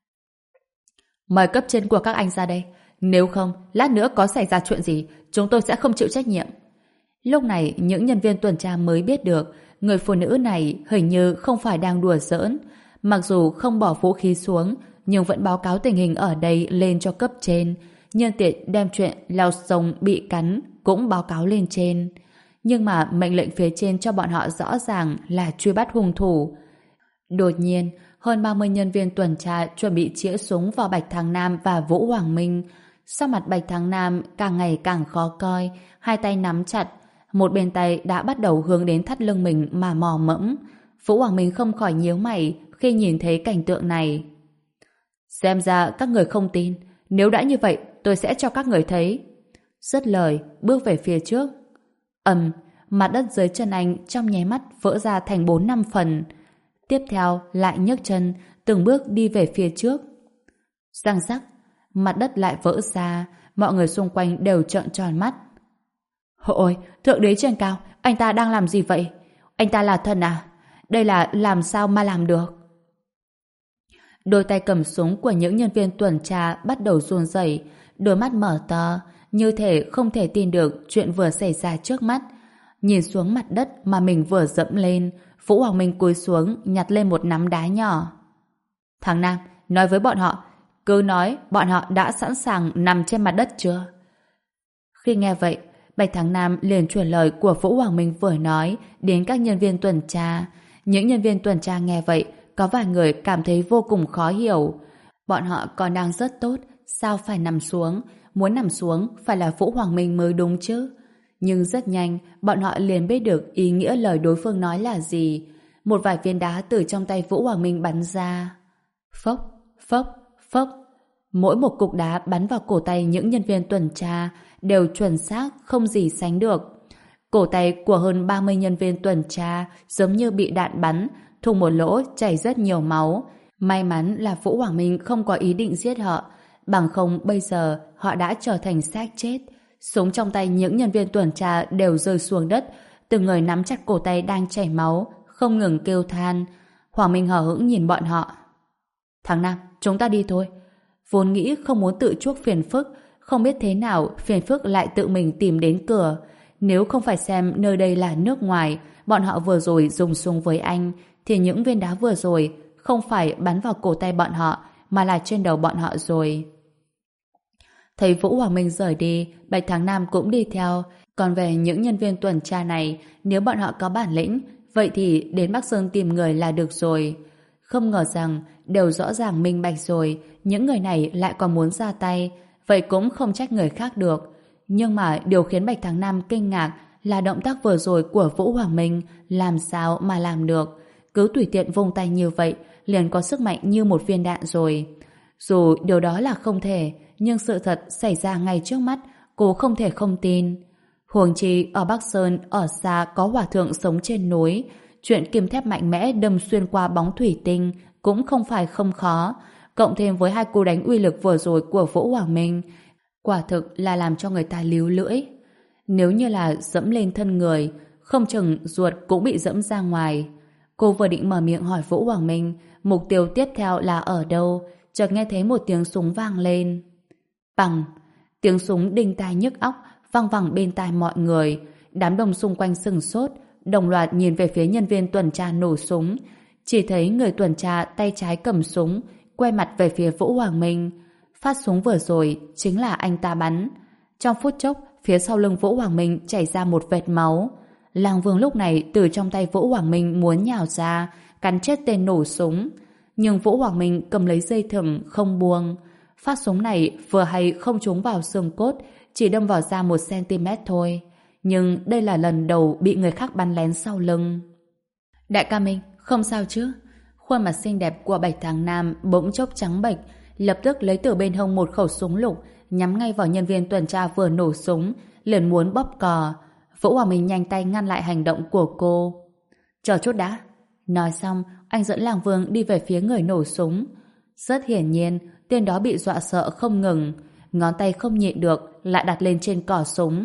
Mời cấp trên của các anh ra đây, nếu không, lát nữa có xảy ra chuyện gì, chúng tôi sẽ không chịu trách nhiệm. Lúc này, những nhân viên tuần tra mới biết được, người phụ nữ này hình như không phải đang đùa giỡn. Mặc dù không bỏ vũ khí xuống, nhưng vẫn báo cáo tình hình ở đây lên cho cấp trên, nhân tiện đem chuyện leo sông bị cắn cũng báo cáo lên trên. Nhưng mà mệnh lệnh phía trên cho bọn họ rõ ràng là truy bắt hung thủ. Đột nhiên, hơn ba mươi nhân viên tuần tra chuẩn bị chĩa súng vào Bạch Thằng Nam và Vũ Hoàng Minh. Sau mặt Bạch Thằng Nam càng ngày càng khó coi, hai tay nắm chặt, một bên tay đã bắt đầu hướng đến thắt lưng mình mà mò mẫm. Vũ Hoàng Minh không khỏi nhíu mày khi nhìn thấy cảnh tượng này. Xem ra các người không tin, nếu đã như vậy tôi sẽ cho các người thấy. Dứt lời, bước về phía trước. Ầm, mặt đất dưới chân anh trong nháy mắt vỡ ra thành bốn năm phần. Tiếp theo lại nhấc chân, từng bước đi về phía trước. Răng rắc, mặt đất lại vỡ ra, mọi người xung quanh đều trợn tròn mắt. Ôi, thượng đế trên cao, anh ta đang làm gì vậy? Anh ta là thần à? Đây là làm sao mà làm được? Đôi tay cầm súng của những nhân viên tuần tra bắt đầu run rẩy, đôi mắt mở to, như thể không thể tin được chuyện vừa xảy ra trước mắt. Nhìn xuống mặt đất mà mình vừa dẫm lên, Vũ Hoàng Minh cúi xuống nhặt lên một nắm đá nhỏ. Thằng Nam, nói với bọn họ, cứ nói bọn họ đã sẵn sàng nằm trên mặt đất chưa? Khi nghe vậy, Bạch Thằng Nam liền truyền lời của Vũ Hoàng Minh vừa nói đến các nhân viên tuần tra. Những nhân viên tuần tra nghe vậy, có vài người cảm thấy vô cùng khó hiểu. Bọn họ còn đang rất tốt, sao phải nằm xuống? Muốn nằm xuống phải là Vũ Hoàng Minh mới đúng chứ. Nhưng rất nhanh, bọn họ liền biết được ý nghĩa lời đối phương nói là gì. Một vài viên đá từ trong tay Vũ Hoàng Minh bắn ra. Phốc, phốc, phốc. Mỗi một cục đá bắn vào cổ tay những nhân viên tuần tra đều chuẩn xác không gì sánh được. Cổ tay của hơn ba mươi nhân viên tuần tra giống như bị đạn bắn, thủng một lỗ chảy rất nhiều máu. May mắn là Vũ Hoàng Minh không có ý định giết họ, bằng không bây giờ họ đã trở thành xác chết. Súng trong tay những nhân viên tuần tra đều rơi xuống đất, từng người nắm chặt cổ tay đang chảy máu, không ngừng kêu than. Hoàng Minh hờ hững nhìn bọn họ. Thằng Nam, chúng ta đi thôi. Vốn nghĩ không muốn tự chuốc phiền phức, không biết thế nào phiền phức lại tự mình tìm đến cửa. Nếu không phải xem nơi đây là nước ngoài, bọn họ vừa rồi dùng súng với anh, thì những viên đá vừa rồi không phải bắn vào cổ tay bọn họ, mà là trên đầu bọn họ rồi. Thấy Vũ Hoàng Minh rời đi, Bạch Thằng Nam cũng đi theo. Còn về những nhân viên tuần tra này, nếu bọn họ có bản lĩnh, vậy thì đến Bắc Sơn tìm người là được rồi. Không ngờ rằng, đều rõ ràng minh bạch rồi, những người này lại còn muốn ra tay. vậy cũng không trách người khác được. Nhưng mà điều khiến Bạch Thắng Nam kinh ngạc là động tác vừa rồi của Vũ Hoàng Minh làm sao mà làm được. Cứ tùy tiện vung tay như vậy liền có sức mạnh như một viên đạn rồi. Dù điều đó là không thể, nhưng sự thật xảy ra ngay trước mắt, cô không thể không tin. Huống chi ở Bắc Sơn, ở xa có hòa thượng sống trên núi, chuyện kim thép mạnh mẽ đâm xuyên qua bóng thủy tinh cũng không phải không khó. Cộng thêm với hai cú đánh uy lực vừa rồi của Vũ Hoàng Minh, quả thực là làm cho người ta líu lưỡi. Nếu như là dẫm lên thân người, không chừng ruột cũng bị dẫm ra ngoài. Cô vừa định mở miệng hỏi Vũ Hoàng Minh mục tiêu tiếp theo là ở đâu, chợt nghe thấy một tiếng súng vang lên. Bằng! Tiếng súng đinh tai nhức óc vang vẳng bên tai mọi người. Đám đông xung quanh sừng sốt, đồng loạt nhìn về phía nhân viên tuần tra nổ súng. Chỉ thấy người tuần tra tay trái cầm súng, quay mặt về phía Vũ Hoàng Minh. Phát súng vừa rồi chính là anh ta bắn. Trong phút chốc, phía sau lưng Vũ Hoàng Minh chảy ra một vệt máu. Lang Vương lúc này từ trong tay Vũ Hoàng Minh muốn nhào ra, cắn chết tên nổ súng. Nhưng Vũ Hoàng Minh cầm lấy dây thừng không buông. Phát súng này vừa hay không trúng vào xương cốt, chỉ đâm vào da một cm thôi. Nhưng đây là lần đầu bị người khác bắn lén sau lưng. Đại ca Minh, không sao chứ? Khuôn mặt xinh đẹp của Bạch Thắng Nam bỗng chốc trắng bệch, lập tức lấy từ bên hông một khẩu súng lục, nhắm ngay vào nhân viên tuần tra vừa nổ súng, liền muốn bóp cò. Vũ Hoàng Minh nhanh tay ngăn lại hành động của cô. Chờ chút đã. Nói xong, anh dẫn Lang Vương đi về phía người nổ súng. Rất hiển nhiên, tên đó bị dọa sợ không ngừng, ngón tay không nhịn được lại đặt lên trên cò súng.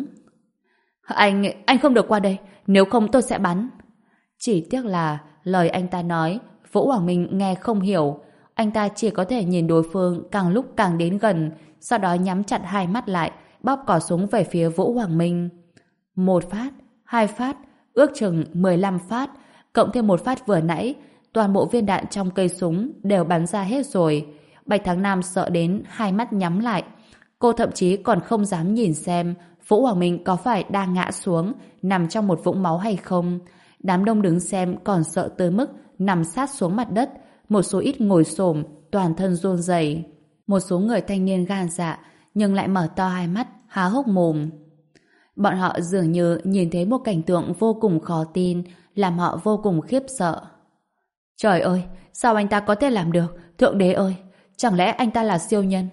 Anh, anh không được qua đây, nếu không tôi sẽ bắn. Chỉ tiếc là lời anh ta nói, Vũ Hoàng Minh nghe không hiểu. Anh ta chỉ có thể nhìn đối phương càng lúc càng đến gần, sau đó nhắm chặt hai mắt lại, bóp cò súng về phía Vũ Hoàng Minh. Một phát, hai phát, ước chừng mười lăm phát, cộng thêm một phát vừa nãy, toàn bộ viên đạn trong cây súng đều bắn ra hết rồi. Bạch Thắng Nam sợ đến hai mắt nhắm lại. Cô thậm chí còn không dám nhìn xem Vũ Hoàng Minh có phải đang ngã xuống, nằm trong một vũng máu hay không. Đám đông đứng xem còn sợ tới mức nằm sát xuống mặt đất, một số ít ngồi xổm, toàn thân run rẩy. Một số người thanh niên gan dạ, nhưng lại mở to hai mắt, há hốc mồm. Bọn họ dường như nhìn thấy một cảnh tượng vô cùng khó tin, làm họ vô cùng khiếp sợ. Trời ơi, sao anh ta có thể làm được? Thượng đế ơi, chẳng lẽ anh ta là siêu nhân?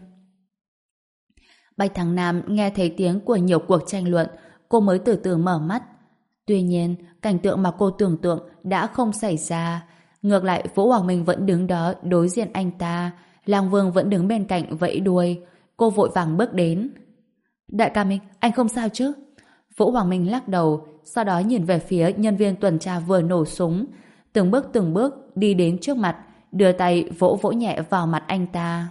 Bạch Thắng Nam nghe thấy tiếng của nhiều cuộc tranh luận, cô mới từ từ mở mắt. Tuy nhiên, cảnh tượng mà cô tưởng tượng đã không xảy ra. Ngược lại, Vũ Hoàng Minh vẫn đứng đó đối diện anh ta. Lang Vương vẫn đứng bên cạnh vẫy đuôi. Cô vội vàng bước đến. Đại ca Minh, anh không sao chứ? Vũ Hoàng Minh lắc đầu, sau đó nhìn về phía nhân viên tuần tra vừa nổ súng. Từng bước từng bước đi đến trước mặt, đưa tay vỗ vỗ nhẹ vào mặt anh ta.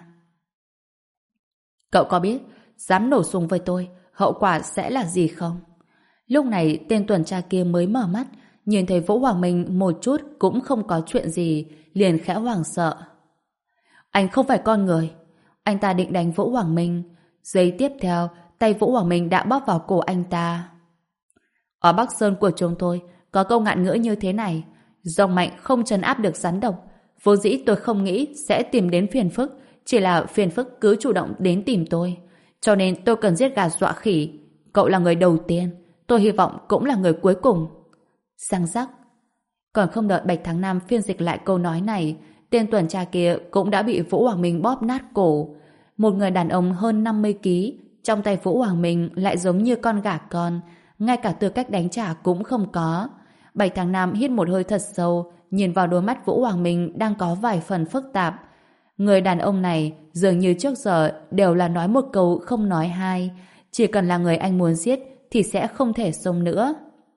Cậu có biết, dám nổ súng với tôi, hậu quả sẽ là gì không? Lúc này tên tuần tra kia mới mở mắt, nhìn thấy Vũ Hoàng Minh một chút cũng không có chuyện gì, liền khẽ hoảng sợ. Anh không phải con người. Anh ta định đánh Vũ Hoàng Minh. Giây tiếp theo, tay Vũ Hoàng Minh đã bóp vào cổ anh ta. Ở Bắc Sơn của chúng tôi có câu ngạn ngữ như thế này: rồng mạnh không trấn áp được rắn độc. Vốn dĩ tôi không nghĩ sẽ tìm đến phiền phức, chỉ là phiền phức cứ chủ động đến tìm tôi. Cho nên tôi cần giết gà dọa khỉ. Cậu là người đầu tiên, tôi hy vọng cũng là người cuối cùng. Răng rắc. Còn không đợi Bạch Thắng Nam phiên dịch lại câu nói này, tên tuần tra kia cũng đã bị Vũ Hoàng Minh bóp nát cổ. Một người đàn ông hơn năm mươi ký, trong tay Vũ Hoàng Minh lại giống như con gà con, ngay cả tư cách đánh trả cũng không có. Bạch Thắng Nam hít một hơi thật sâu, nhìn vào đôi mắt Vũ Hoàng Minh đang có vài phần phức tạp. Người đàn ông này dường như trước giờ đều là nói một câu không nói hai, chỉ cần là người anh muốn giết thì sẽ không thể sống nữa.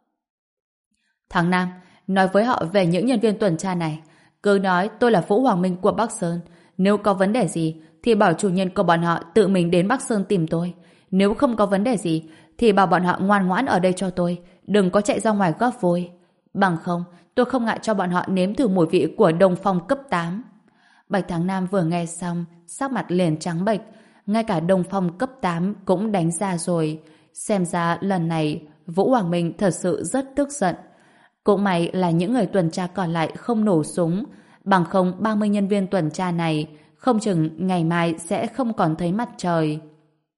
Thằng Nam, nói với họ về những nhân viên tuần tra này, cứ nói tôi là Vũ Hoàng Minh của Bắc Sơn. Nếu có vấn đề gì thì bảo chủ nhân của bọn họ tự mình đến Bắc Sơn tìm tôi. Nếu không có vấn đề gì thì bảo bọn họ ngoan ngoãn ở đây cho tôi, đừng có chạy ra ngoài góp vui. Bằng không, tôi không ngại cho bọn họ nếm thử mùi vị của Đồng Phong cấp tám. Bạch Thắng Nam vừa nghe xong, sắc mặt liền trắng bệch, ngay cả Đồng Phong cấp tám cũng đánh ra rồi. Xem ra lần này Vũ Hoàng Minh thật sự rất tức giận. Cũng may là những người tuần tra còn lại không nổ súng, bằng không ba mươi nhân viên tuần tra này không chừng ngày mai sẽ không còn thấy mặt trời.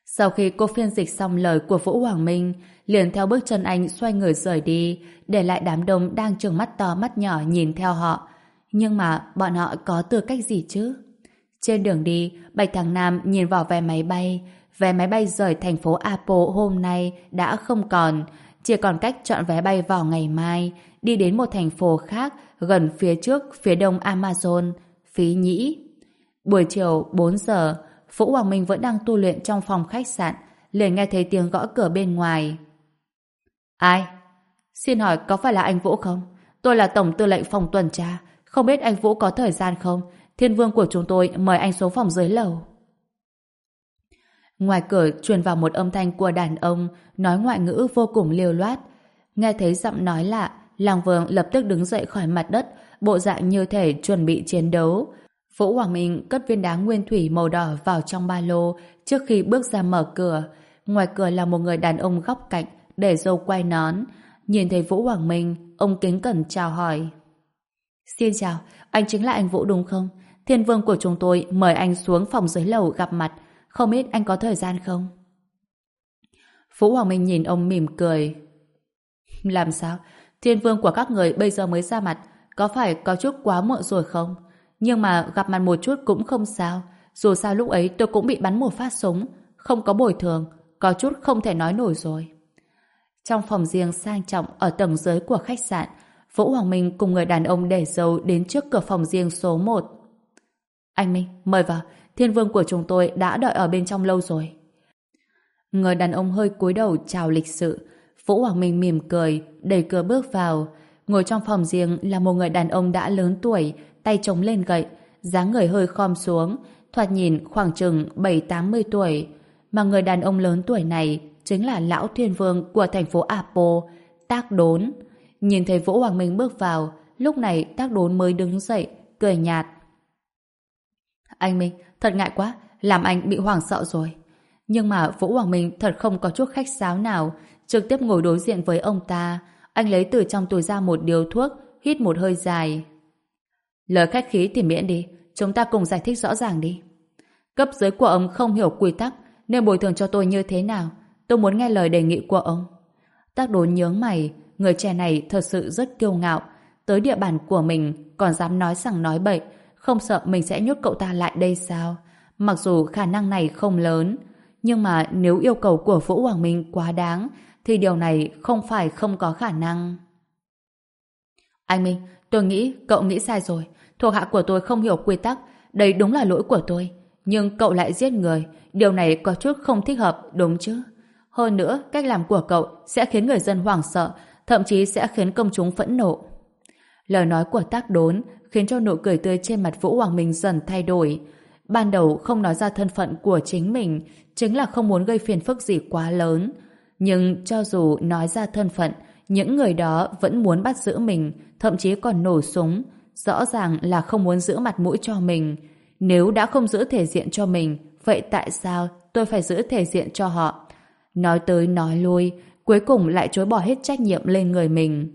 Sau khi cô phiên dịch xong lời của Vũ Hoàng Minh, liền theo bước chân anh xoay người rời đi, để lại đám đông đang trừng mắt to mắt nhỏ nhìn theo họ. Nhưng mà bọn họ có tư cách gì chứ? Trên đường đi, Bạch Thằng Nam nhìn vào vé máy bay. Vé máy bay rời thành phố Apo hôm nay đã không còn, chỉ còn cách chọn vé bay vào ngày mai, đi đến một thành phố khác gần phía trước, phía đông Amazon, Phí Nhĩ. Buổi chiều bốn giờ, Vũ Hoàng Minh vẫn đang tu luyện trong phòng khách sạn, liền nghe thấy tiếng gõ cửa bên ngoài. Ai? Xin hỏi có phải là anh Vũ không? Tôi là Tổng Tư lệnh phòng tuần tra, không biết anh Vũ có thời gian không? Thiên vương của chúng tôi mời anh xuống phòng dưới lầu. Ngoài cửa truyền vào một âm thanh của đàn ông nói ngoại ngữ vô cùng liều loát. Nghe thấy giọng nói lạ, Lăng Vương lập tức đứng dậy khỏi mặt đất, bộ dạng như thể chuẩn bị chiến đấu. Vũ Hoàng Minh cất viên đá nguyên thủy màu đỏ vào trong ba lô trước khi bước ra mở cửa. Ngoài cửa là một người đàn ông góc cạnh, để râu quai nón. Nhìn thấy Vũ Hoàng Minh, ông kính cẩn chào hỏi. Xin chào, anh chính là anh Vũ đúng không? Thiên vương của chúng tôi mời anh xuống phòng dưới lầu gặp mặt. Không biết anh có thời gian không? Vũ Hoàng Minh nhìn ông mỉm cười. Làm sao? Thiên vương của các người bây giờ mới ra mặt, có phải có chút quá muộn rồi không? Nhưng mà gặp mặt một chút cũng không sao. Dù sao lúc ấy tôi cũng bị bắn một phát súng, không có bồi thường, có chút không thể nói nổi rồi. Trong phòng riêng sang trọng ở tầng dưới của khách sạn, Vũ Hoàng Minh cùng người đàn ông để dâu đến trước cửa phòng riêng số một. Anh Minh, mời vào. Thiên vương của chúng tôi đã đợi ở bên trong lâu rồi. Người đàn ông hơi cúi đầu chào lịch sự. Vũ Hoàng Minh mỉm cười, đẩy cửa bước vào. Ngồi trong phòng riêng là một người đàn ông đã lớn tuổi, tay chống lên gậy, dáng người hơi khom xuống, thoạt nhìn khoảng chừng bảy tám mươi tuổi. Mà người đàn ông lớn tuổi này chính là lão thiên vương của thành phố Apo, Tác Đốn. Nhìn thấy Vũ Hoàng Minh bước vào, lúc này Tác Đốn mới đứng dậy, cười nhạt. Anh Minh, thật ngại quá, làm anh bị hoảng sợ rồi. Nhưng mà Vũ Hoàng Minh thật không có chút khách sáo nào, trực tiếp ngồi đối diện với ông ta. Anh lấy từ trong túi ra một điếu thuốc, hít một hơi dài. Lời khách khí thì miễn đi, chúng ta cùng giải thích rõ ràng đi. Cấp dưới của ông không hiểu quy tắc, nên bồi thường cho tôi như thế nào? Tôi muốn nghe lời đề nghị của ông. Tác Đốn nhướng mày, người trẻ này thật sự rất kiêu ngạo. Tới địa bàn của mình còn dám nói sằng nói bậy, không sợ mình sẽ nhốt cậu ta lại đây sao? Mặc dù khả năng này không lớn, nhưng mà nếu yêu cầu của Vũ Hoàng Minh quá đáng, thì điều này không phải không có khả năng. Anh Minh, tôi nghĩ cậu nghĩ sai rồi. Thuộc hạ của tôi không hiểu quy tắc, đây đúng là lỗi của tôi. Nhưng cậu lại giết người, điều này có chút không thích hợp, đúng chứ? Hơn nữa, cách làm của cậu sẽ khiến người dân hoảng sợ, thậm chí sẽ khiến công chúng phẫn nộ. Lời nói của Tác Đốn khiến cho nụ cười tươi trên mặt Vũ Hoàng Minh dần thay đổi. Ban đầu không nói ra thân phận của chính mình, chính là không muốn gây phiền phức gì quá lớn. Nhưng cho dù nói ra thân phận, những người đó vẫn muốn bắt giữ mình, thậm chí còn nổ súng. Rõ ràng là không muốn giữ mặt mũi cho mình. Nếu đã không giữ thể diện cho mình, vậy tại sao tôi phải giữ thể diện cho họ? Nói tới nói lui, cuối cùng lại chối bỏ hết trách nhiệm lên người mình.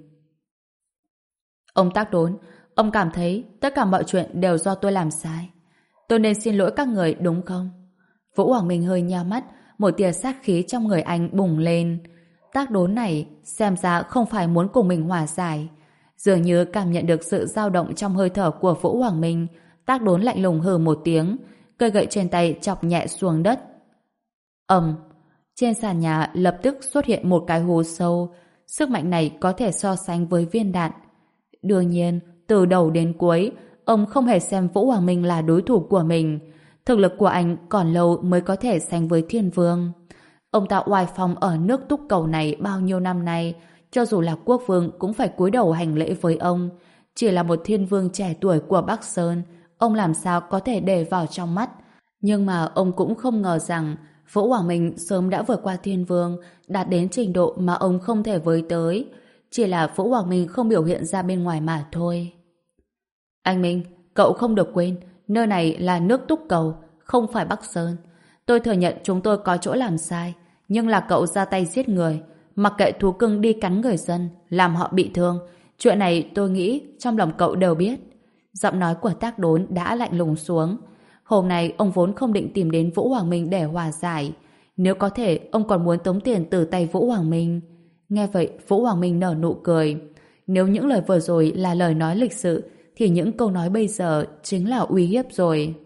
Ông Tác Đốn, ông cảm thấy tất cả mọi chuyện đều do tôi làm sai. Tôi nên xin lỗi các người đúng không? Vũ Hoàng Minh hơi nheo mắt, một tia sát khí trong người anh bùng lên. Tác Đốn này xem ra không phải muốn cùng mình hòa giải. Dường như cảm nhận được sự dao động trong hơi thở của Vũ Hoàng Minh, Tác Đốn lạnh lùng hừ một tiếng, cây gậy trên tay chọc nhẹ xuống đất. Ầm, trên sàn nhà lập tức xuất hiện một cái hố sâu. Sức mạnh này có thể so sánh với viên đạn. Đương nhiên, từ đầu đến cuối, ông không hề xem Vũ Hoàng Minh là đối thủ của mình. Thực lực của anh còn lâu mới có thể sánh với Thiên Vương. Ông ta oai phong ở nước Túc Cầu này bao nhiêu năm nay, cho dù là quốc vương cũng phải cúi đầu hành lễ với ông. Chỉ là một Thiên Vương trẻ tuổi của Bắc Sơn, ông làm sao có thể để vào trong mắt. Nhưng mà ông cũng không ngờ rằng Vũ Hoàng Minh sớm đã vượt qua Thiên Vương, đạt đến trình độ mà ông không thể với tới. Chỉ là Vũ Hoàng Minh không biểu hiện ra bên ngoài mà thôi. Anh Minh, cậu không được quên, nơi này là nước Túc Cầu, không phải Bắc Sơn. Tôi thừa nhận chúng tôi có chỗ làm sai, nhưng là cậu ra tay giết người, mặc kệ thú cưng đi cắn người dân, làm họ bị thương. Chuyện này tôi nghĩ trong lòng cậu đều biết. Giọng nói của Tác Đốn đã lạnh lùng xuống. Hôm nay ông vốn không định tìm đến Vũ Hoàng Minh để hòa giải, Nếu có thể, ông còn muốn tống tiền từ tay Vũ Hoàng Minh. Nghe vậy, Vũ Hoàng Minh nở nụ cười. Nếu những lời vừa rồi là lời nói lịch sự, thì những câu nói bây giờ chính là uy hiếp rồi.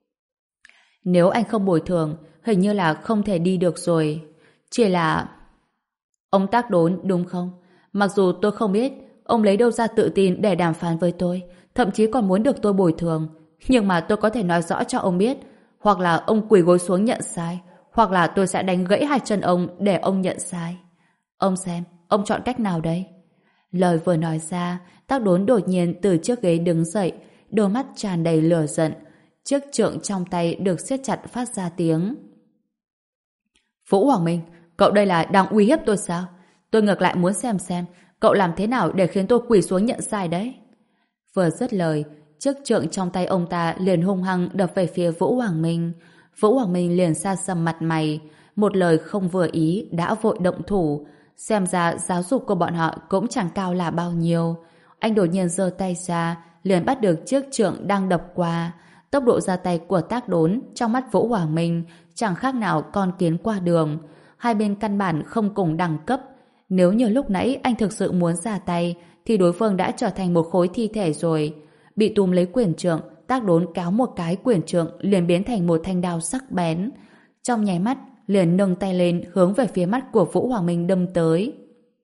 Nếu anh không bồi thường, hình như là không thể đi được rồi. Chỉ là... Ông Tác Đốn đúng không? Mặc dù tôi không biết ông lấy đâu ra tự tin để đàm phán với tôi, thậm chí còn muốn được tôi bồi thường, nhưng mà tôi có thể nói rõ cho ông biết, hoặc là ông quỳ gối xuống nhận sai, hoặc là tôi sẽ đánh gãy hai chân ông để ông nhận sai. Ông xem, ông chọn cách nào đây? Lời vừa nói ra, Tác Đốn đột nhiên từ chiếc ghế đứng dậy, đôi mắt tràn đầy lửa giận. Chiếc trượng trong tay được siết chặt phát ra tiếng. Vũ Hoàng Minh, cậu đây là đang uy hiếp tôi sao? Tôi ngược lại muốn xem xem cậu làm thế nào để khiến tôi quỳ xuống nhận sai đấy. Vừa dứt lời, chiếc trượng trong tay ông ta liền hung hăng đập về phía Vũ Hoàng Minh. Vũ Hoàng Minh liền sa sầm mặt mày, một lời không vừa ý đã vội động thủ. Xem ra giáo dục của bọn họ cũng chẳng cao là bao nhiêu. Anh đột nhiên giơ tay ra, liền bắt được chiếc trượng đang đập qua. Tốc độ ra tay của Tác Đốn trong mắt Vũ Hoàng Minh chẳng khác nào con kiến qua đường. Hai bên căn bản không cùng đẳng cấp. Nếu như lúc nãy anh thực sự muốn ra tay, thì đối phương đã trở thành một khối thi thể rồi. Bị túm lấy quyền trượng, Tác Đốn kéo một cái quyền trượng liền biến thành một thanh đao sắc bén. Trong nháy mắt, liền nâng tay lên hướng về phía mắt của Vũ Hoàng Minh đâm tới.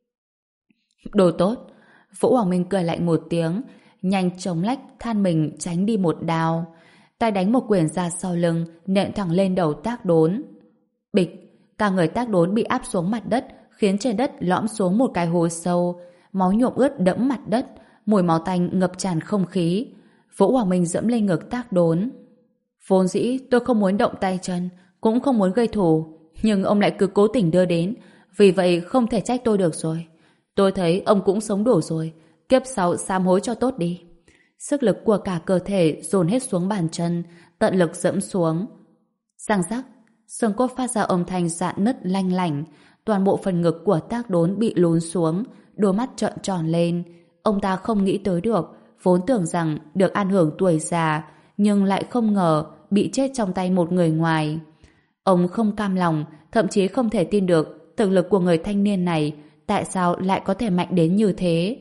Đồ tốt! Vũ Hoàng Minh cười lạnh một tiếng, nhanh chống lách than mình tránh đi một đao. Tay đánh một quyền ra sau lưng, nện thẳng lên đầu Tác Đốn. Bịch! Cả người Tác Đốn bị áp xuống mặt đất, khiến trên đất lõm xuống một cái hố sâu. Máu nhuộm ướt đẫm mặt đất, mùi máu tanh ngập tràn không khí. Vũ Hoàng Minh dẫm lên ngực Tác Đốn. Vốn dĩ tôi không muốn động tay chân, cũng không muốn gây thù, nhưng ông lại cứ cố tình đưa đến, vì vậy không thể trách tôi được rồi. Tôi thấy ông cũng sống đủ rồi, kiếp sau sám hối cho tốt đi. Sức lực của cả cơ thể dồn hết xuống bàn chân, tận lực dẫm xuống. Răng rắc, xương cốt phát ra âm thanh rạn nứt lanh lảnh, toàn bộ phần ngực của Tác Đốn bị lún xuống, đôi mắt trợn tròn lên. Ông ta không nghĩ tới được, vốn tưởng rằng được an hưởng tuổi già, nhưng lại không ngờ bị chết trong tay một người ngoài. Ông không cam lòng, thậm chí không thể tin được thực lực của người thanh niên này tại sao lại có thể mạnh đến như thế.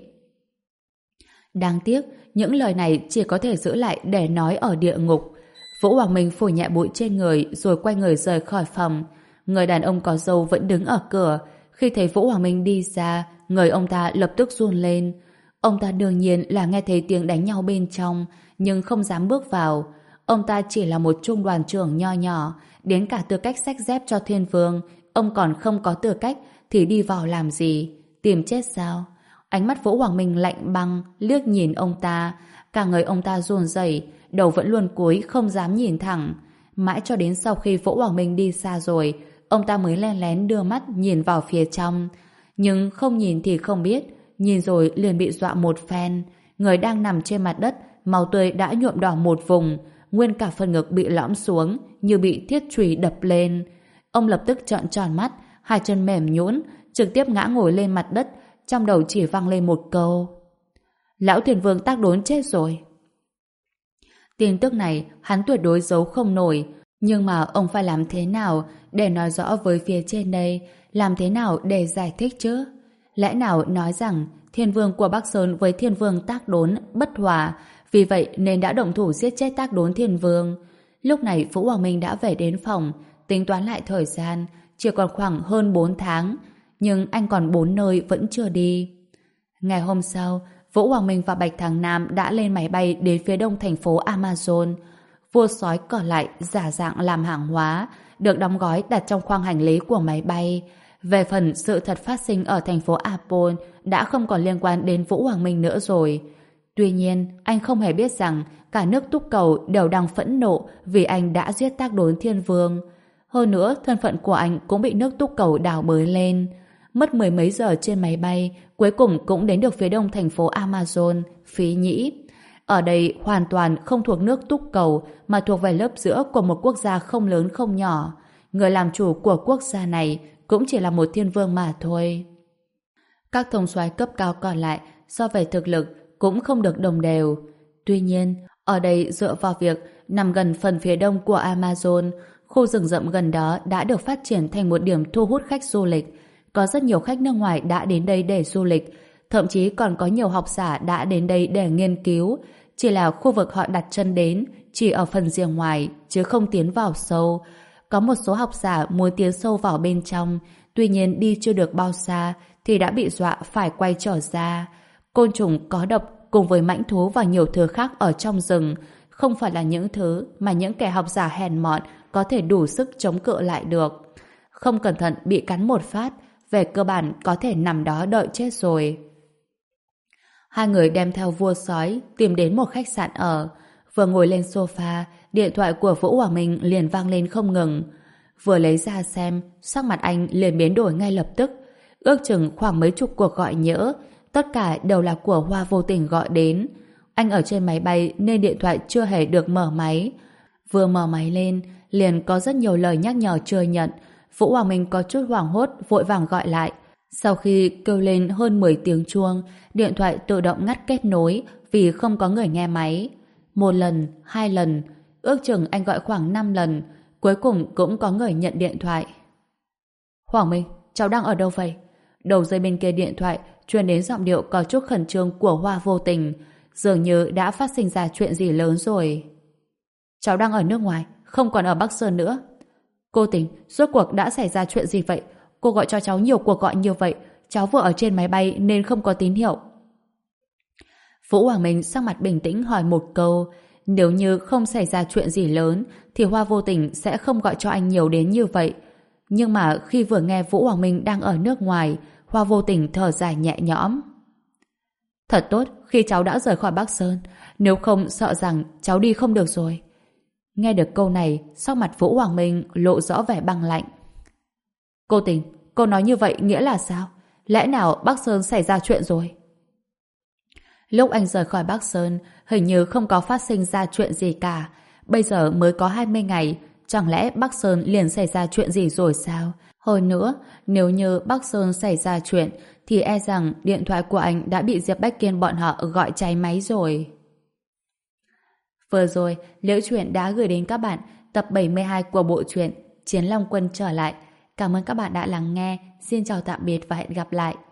Đáng tiếc, những lời này chỉ có thể giữ lại để nói ở địa ngục. Vũ Hoàng Minh phủi nhẹ bụi trên người rồi quay người rời khỏi phòng. Người đàn ông có râu vẫn đứng ở cửa. Khi thấy Vũ Hoàng Minh đi ra, người ông ta lập tức run lên. Ông ta đương nhiên là nghe thấy tiếng đánh nhau bên trong, nhưng không dám bước vào. Ông ta chỉ là một trung đoàn trưởng nho nhỏ, đến cả tư cách xách dép cho Thiên Vương, ông còn không có tư cách thì đi vào làm gì? Tìm chết sao? Ánh mắt Vũ Hoàng Minh lạnh băng, liếc nhìn ông ta, cả người ông ta run rẩy, đầu vẫn luôn cúi không dám nhìn thẳng. Mãi cho đến sau khi Vũ Hoàng Minh đi xa rồi, ông ta mới len lén đưa mắt nhìn vào phía trong. Nhưng không nhìn thì không biết, nhìn rồi liền bị dọa một phen. Người đang nằm trên mặt đất, máu tươi đã nhuộm đỏ một vùng, nguyên cả phần ngực bị lõm xuống, như bị thiết chùy đập lên. Ông lập tức trợn tròn mắt, hai chân mềm nhũn, trực tiếp ngã ngồi lên mặt đất, trong đầu chỉ vang lên một câu: Lão Thiên Vương Tác Đốn chết rồi. Tin tức này hắn tuyệt đối giấu không nổi, nhưng mà ông phải làm thế nào để nói rõ với phía trên đây, làm thế nào để giải thích chứ? Lẽ nào nói rằng Thiên Vương của Bắc Sơn với Thiên Vương Tác Đốn bất hòa, vì vậy nên đã động thủ giết chết Tác Đốn Thiên Vương? Lúc này Vũ Hoàng Minh đã về đến phòng, tính toán lại thời gian, chỉ còn khoảng hơn bốn tháng, nhưng anh còn bốn nơi vẫn chưa đi. Ngày hôm sau, Vũ Hoàng Minh và Bạch Thằng Nam đã lên máy bay đến phía đông thành phố Amazon. Vua sói còn lại giả dạng làm hàng hóa, được đóng gói đặt trong khoang hành lý của máy bay. Về phần sự thật phát sinh ở thành phố Apol đã không còn liên quan đến Vũ Hoàng Minh nữa rồi. Tuy nhiên, anh không hề biết rằng cả nước Túc Cầu đều đang phẫn nộ vì anh đã giết Tác Đốn Thiên Vương. Hơn nữa, thân phận của anh cũng bị nước Túc Cầu đào bới lên. Mất mười mấy giờ trên máy bay, cuối cùng cũng đến được phía đông thành phố Amazon, Phí Nhĩ. Ở đây hoàn toàn không thuộc nước Túc Cầu mà thuộc về lớp giữa của một quốc gia không lớn không nhỏ. Người làm chủ của quốc gia này cũng chỉ là một thiên vương mà thôi. Các thống soái cấp cao còn lại so về thực lực cũng không được đồng đều. Tuy nhiên, ở đây dựa vào việc nằm gần phần phía đông của Amazon, khu rừng rậm gần đó đã được phát triển thành một điểm thu hút khách du lịch. Có rất nhiều khách nước ngoài đã đến đây để du lịch, thậm chí còn có nhiều học giả đã đến đây để nghiên cứu. Chỉ là khu vực họ đặt chân đến chỉ ở phần rìa ngoài, chứ không tiến vào sâu. Có một số học giả muốn tiến sâu vào bên trong, tuy nhiên đi chưa được bao xa thì đã bị dọa phải quay trở ra. Côn trùng có độc cùng với mãnh thú và nhiều thứ khác ở trong rừng không phải là những thứ mà những kẻ học giả hèn mọn có thể đủ sức chống cự lại được. Không cẩn thận bị cắn một phát, về cơ bản có thể nằm đó đợi chết rồi. Hai người đem theo vua sói tìm đến một khách sạn ở. Vừa ngồi lên sofa, điện thoại của Vũ Hoàng Minh liền vang lên không ngừng. Vừa lấy ra xem, sắc mặt anh liền biến đổi ngay lập tức. Ước chừng khoảng mấy chục cuộc gọi nhỡ, tất cả đều là của Hoa Vô Tình gọi đến. Anh ở trên máy bay nên điện thoại chưa hề được mở máy. Vừa mở máy lên, liền có rất nhiều lời nhắc nhở chưa nhận. Vũ Hoàng Minh có chút hoảng hốt, vội vàng gọi lại. Sau khi kêu lên hơn mười tiếng chuông, điện thoại tự động ngắt kết nối vì không có người nghe máy. Một lần, hai lần, ước chừng anh gọi khoảng năm lần, cuối cùng cũng có người nhận điện thoại. Hoàng Minh, cháu đang ở đâu vậy? Đầu dây bên kia điện thoại truyền đến giọng điệu có chút khẩn trương của Hoa Vô Tình, dường như đã phát sinh ra chuyện gì lớn rồi. Cháu đang ở nước ngoài, không còn ở Bắc Sơn nữa. Cô Tình, rốt cuộc đã xảy ra chuyện gì vậy? Cô gọi cho cháu nhiều cuộc gọi như vậy, cháu vừa ở trên máy bay nên không có tín hiệu. Vũ Hoàng Minh sắc mặt bình tĩnh hỏi một câu. Nếu như không xảy ra chuyện gì lớn thì Hoa Vô Tình sẽ không gọi cho anh nhiều đến như vậy. Nhưng mà khi vừa nghe Vũ Hoàng Minh đang ở nước ngoài, Hoa Vô Tình thở dài nhẹ nhõm. Thật tốt khi cháu đã rời khỏi Bắc Sơn, nếu không sợ rằng cháu đi không được rồi. Nghe được câu này, sắc mặt Vũ Hoàng Minh lộ rõ vẻ băng lạnh. Cô Tình, cô nói như vậy nghĩa là sao? Lẽ nào Bắc Sơn xảy ra chuyện rồi? Lúc anh rời khỏi Bắc Sơn, hình như không có phát sinh ra chuyện gì cả. Bây giờ mới có hai mươi ngày, chẳng lẽ Bắc Sơn liền xảy ra chuyện gì rồi sao? Hơn nữa, nếu như Bắc Sơn xảy ra chuyện, thì e rằng điện thoại của anh đã bị Diệp Bách Kiên bọn họ gọi cháy máy rồi. Vừa rồi, Liễu Chuyện đã gửi đến các bạn tập bảy mươi hai của bộ truyện Chiến Long Quân trở lại. Cảm ơn các bạn đã lắng nghe. Xin chào tạm biệt và hẹn gặp lại.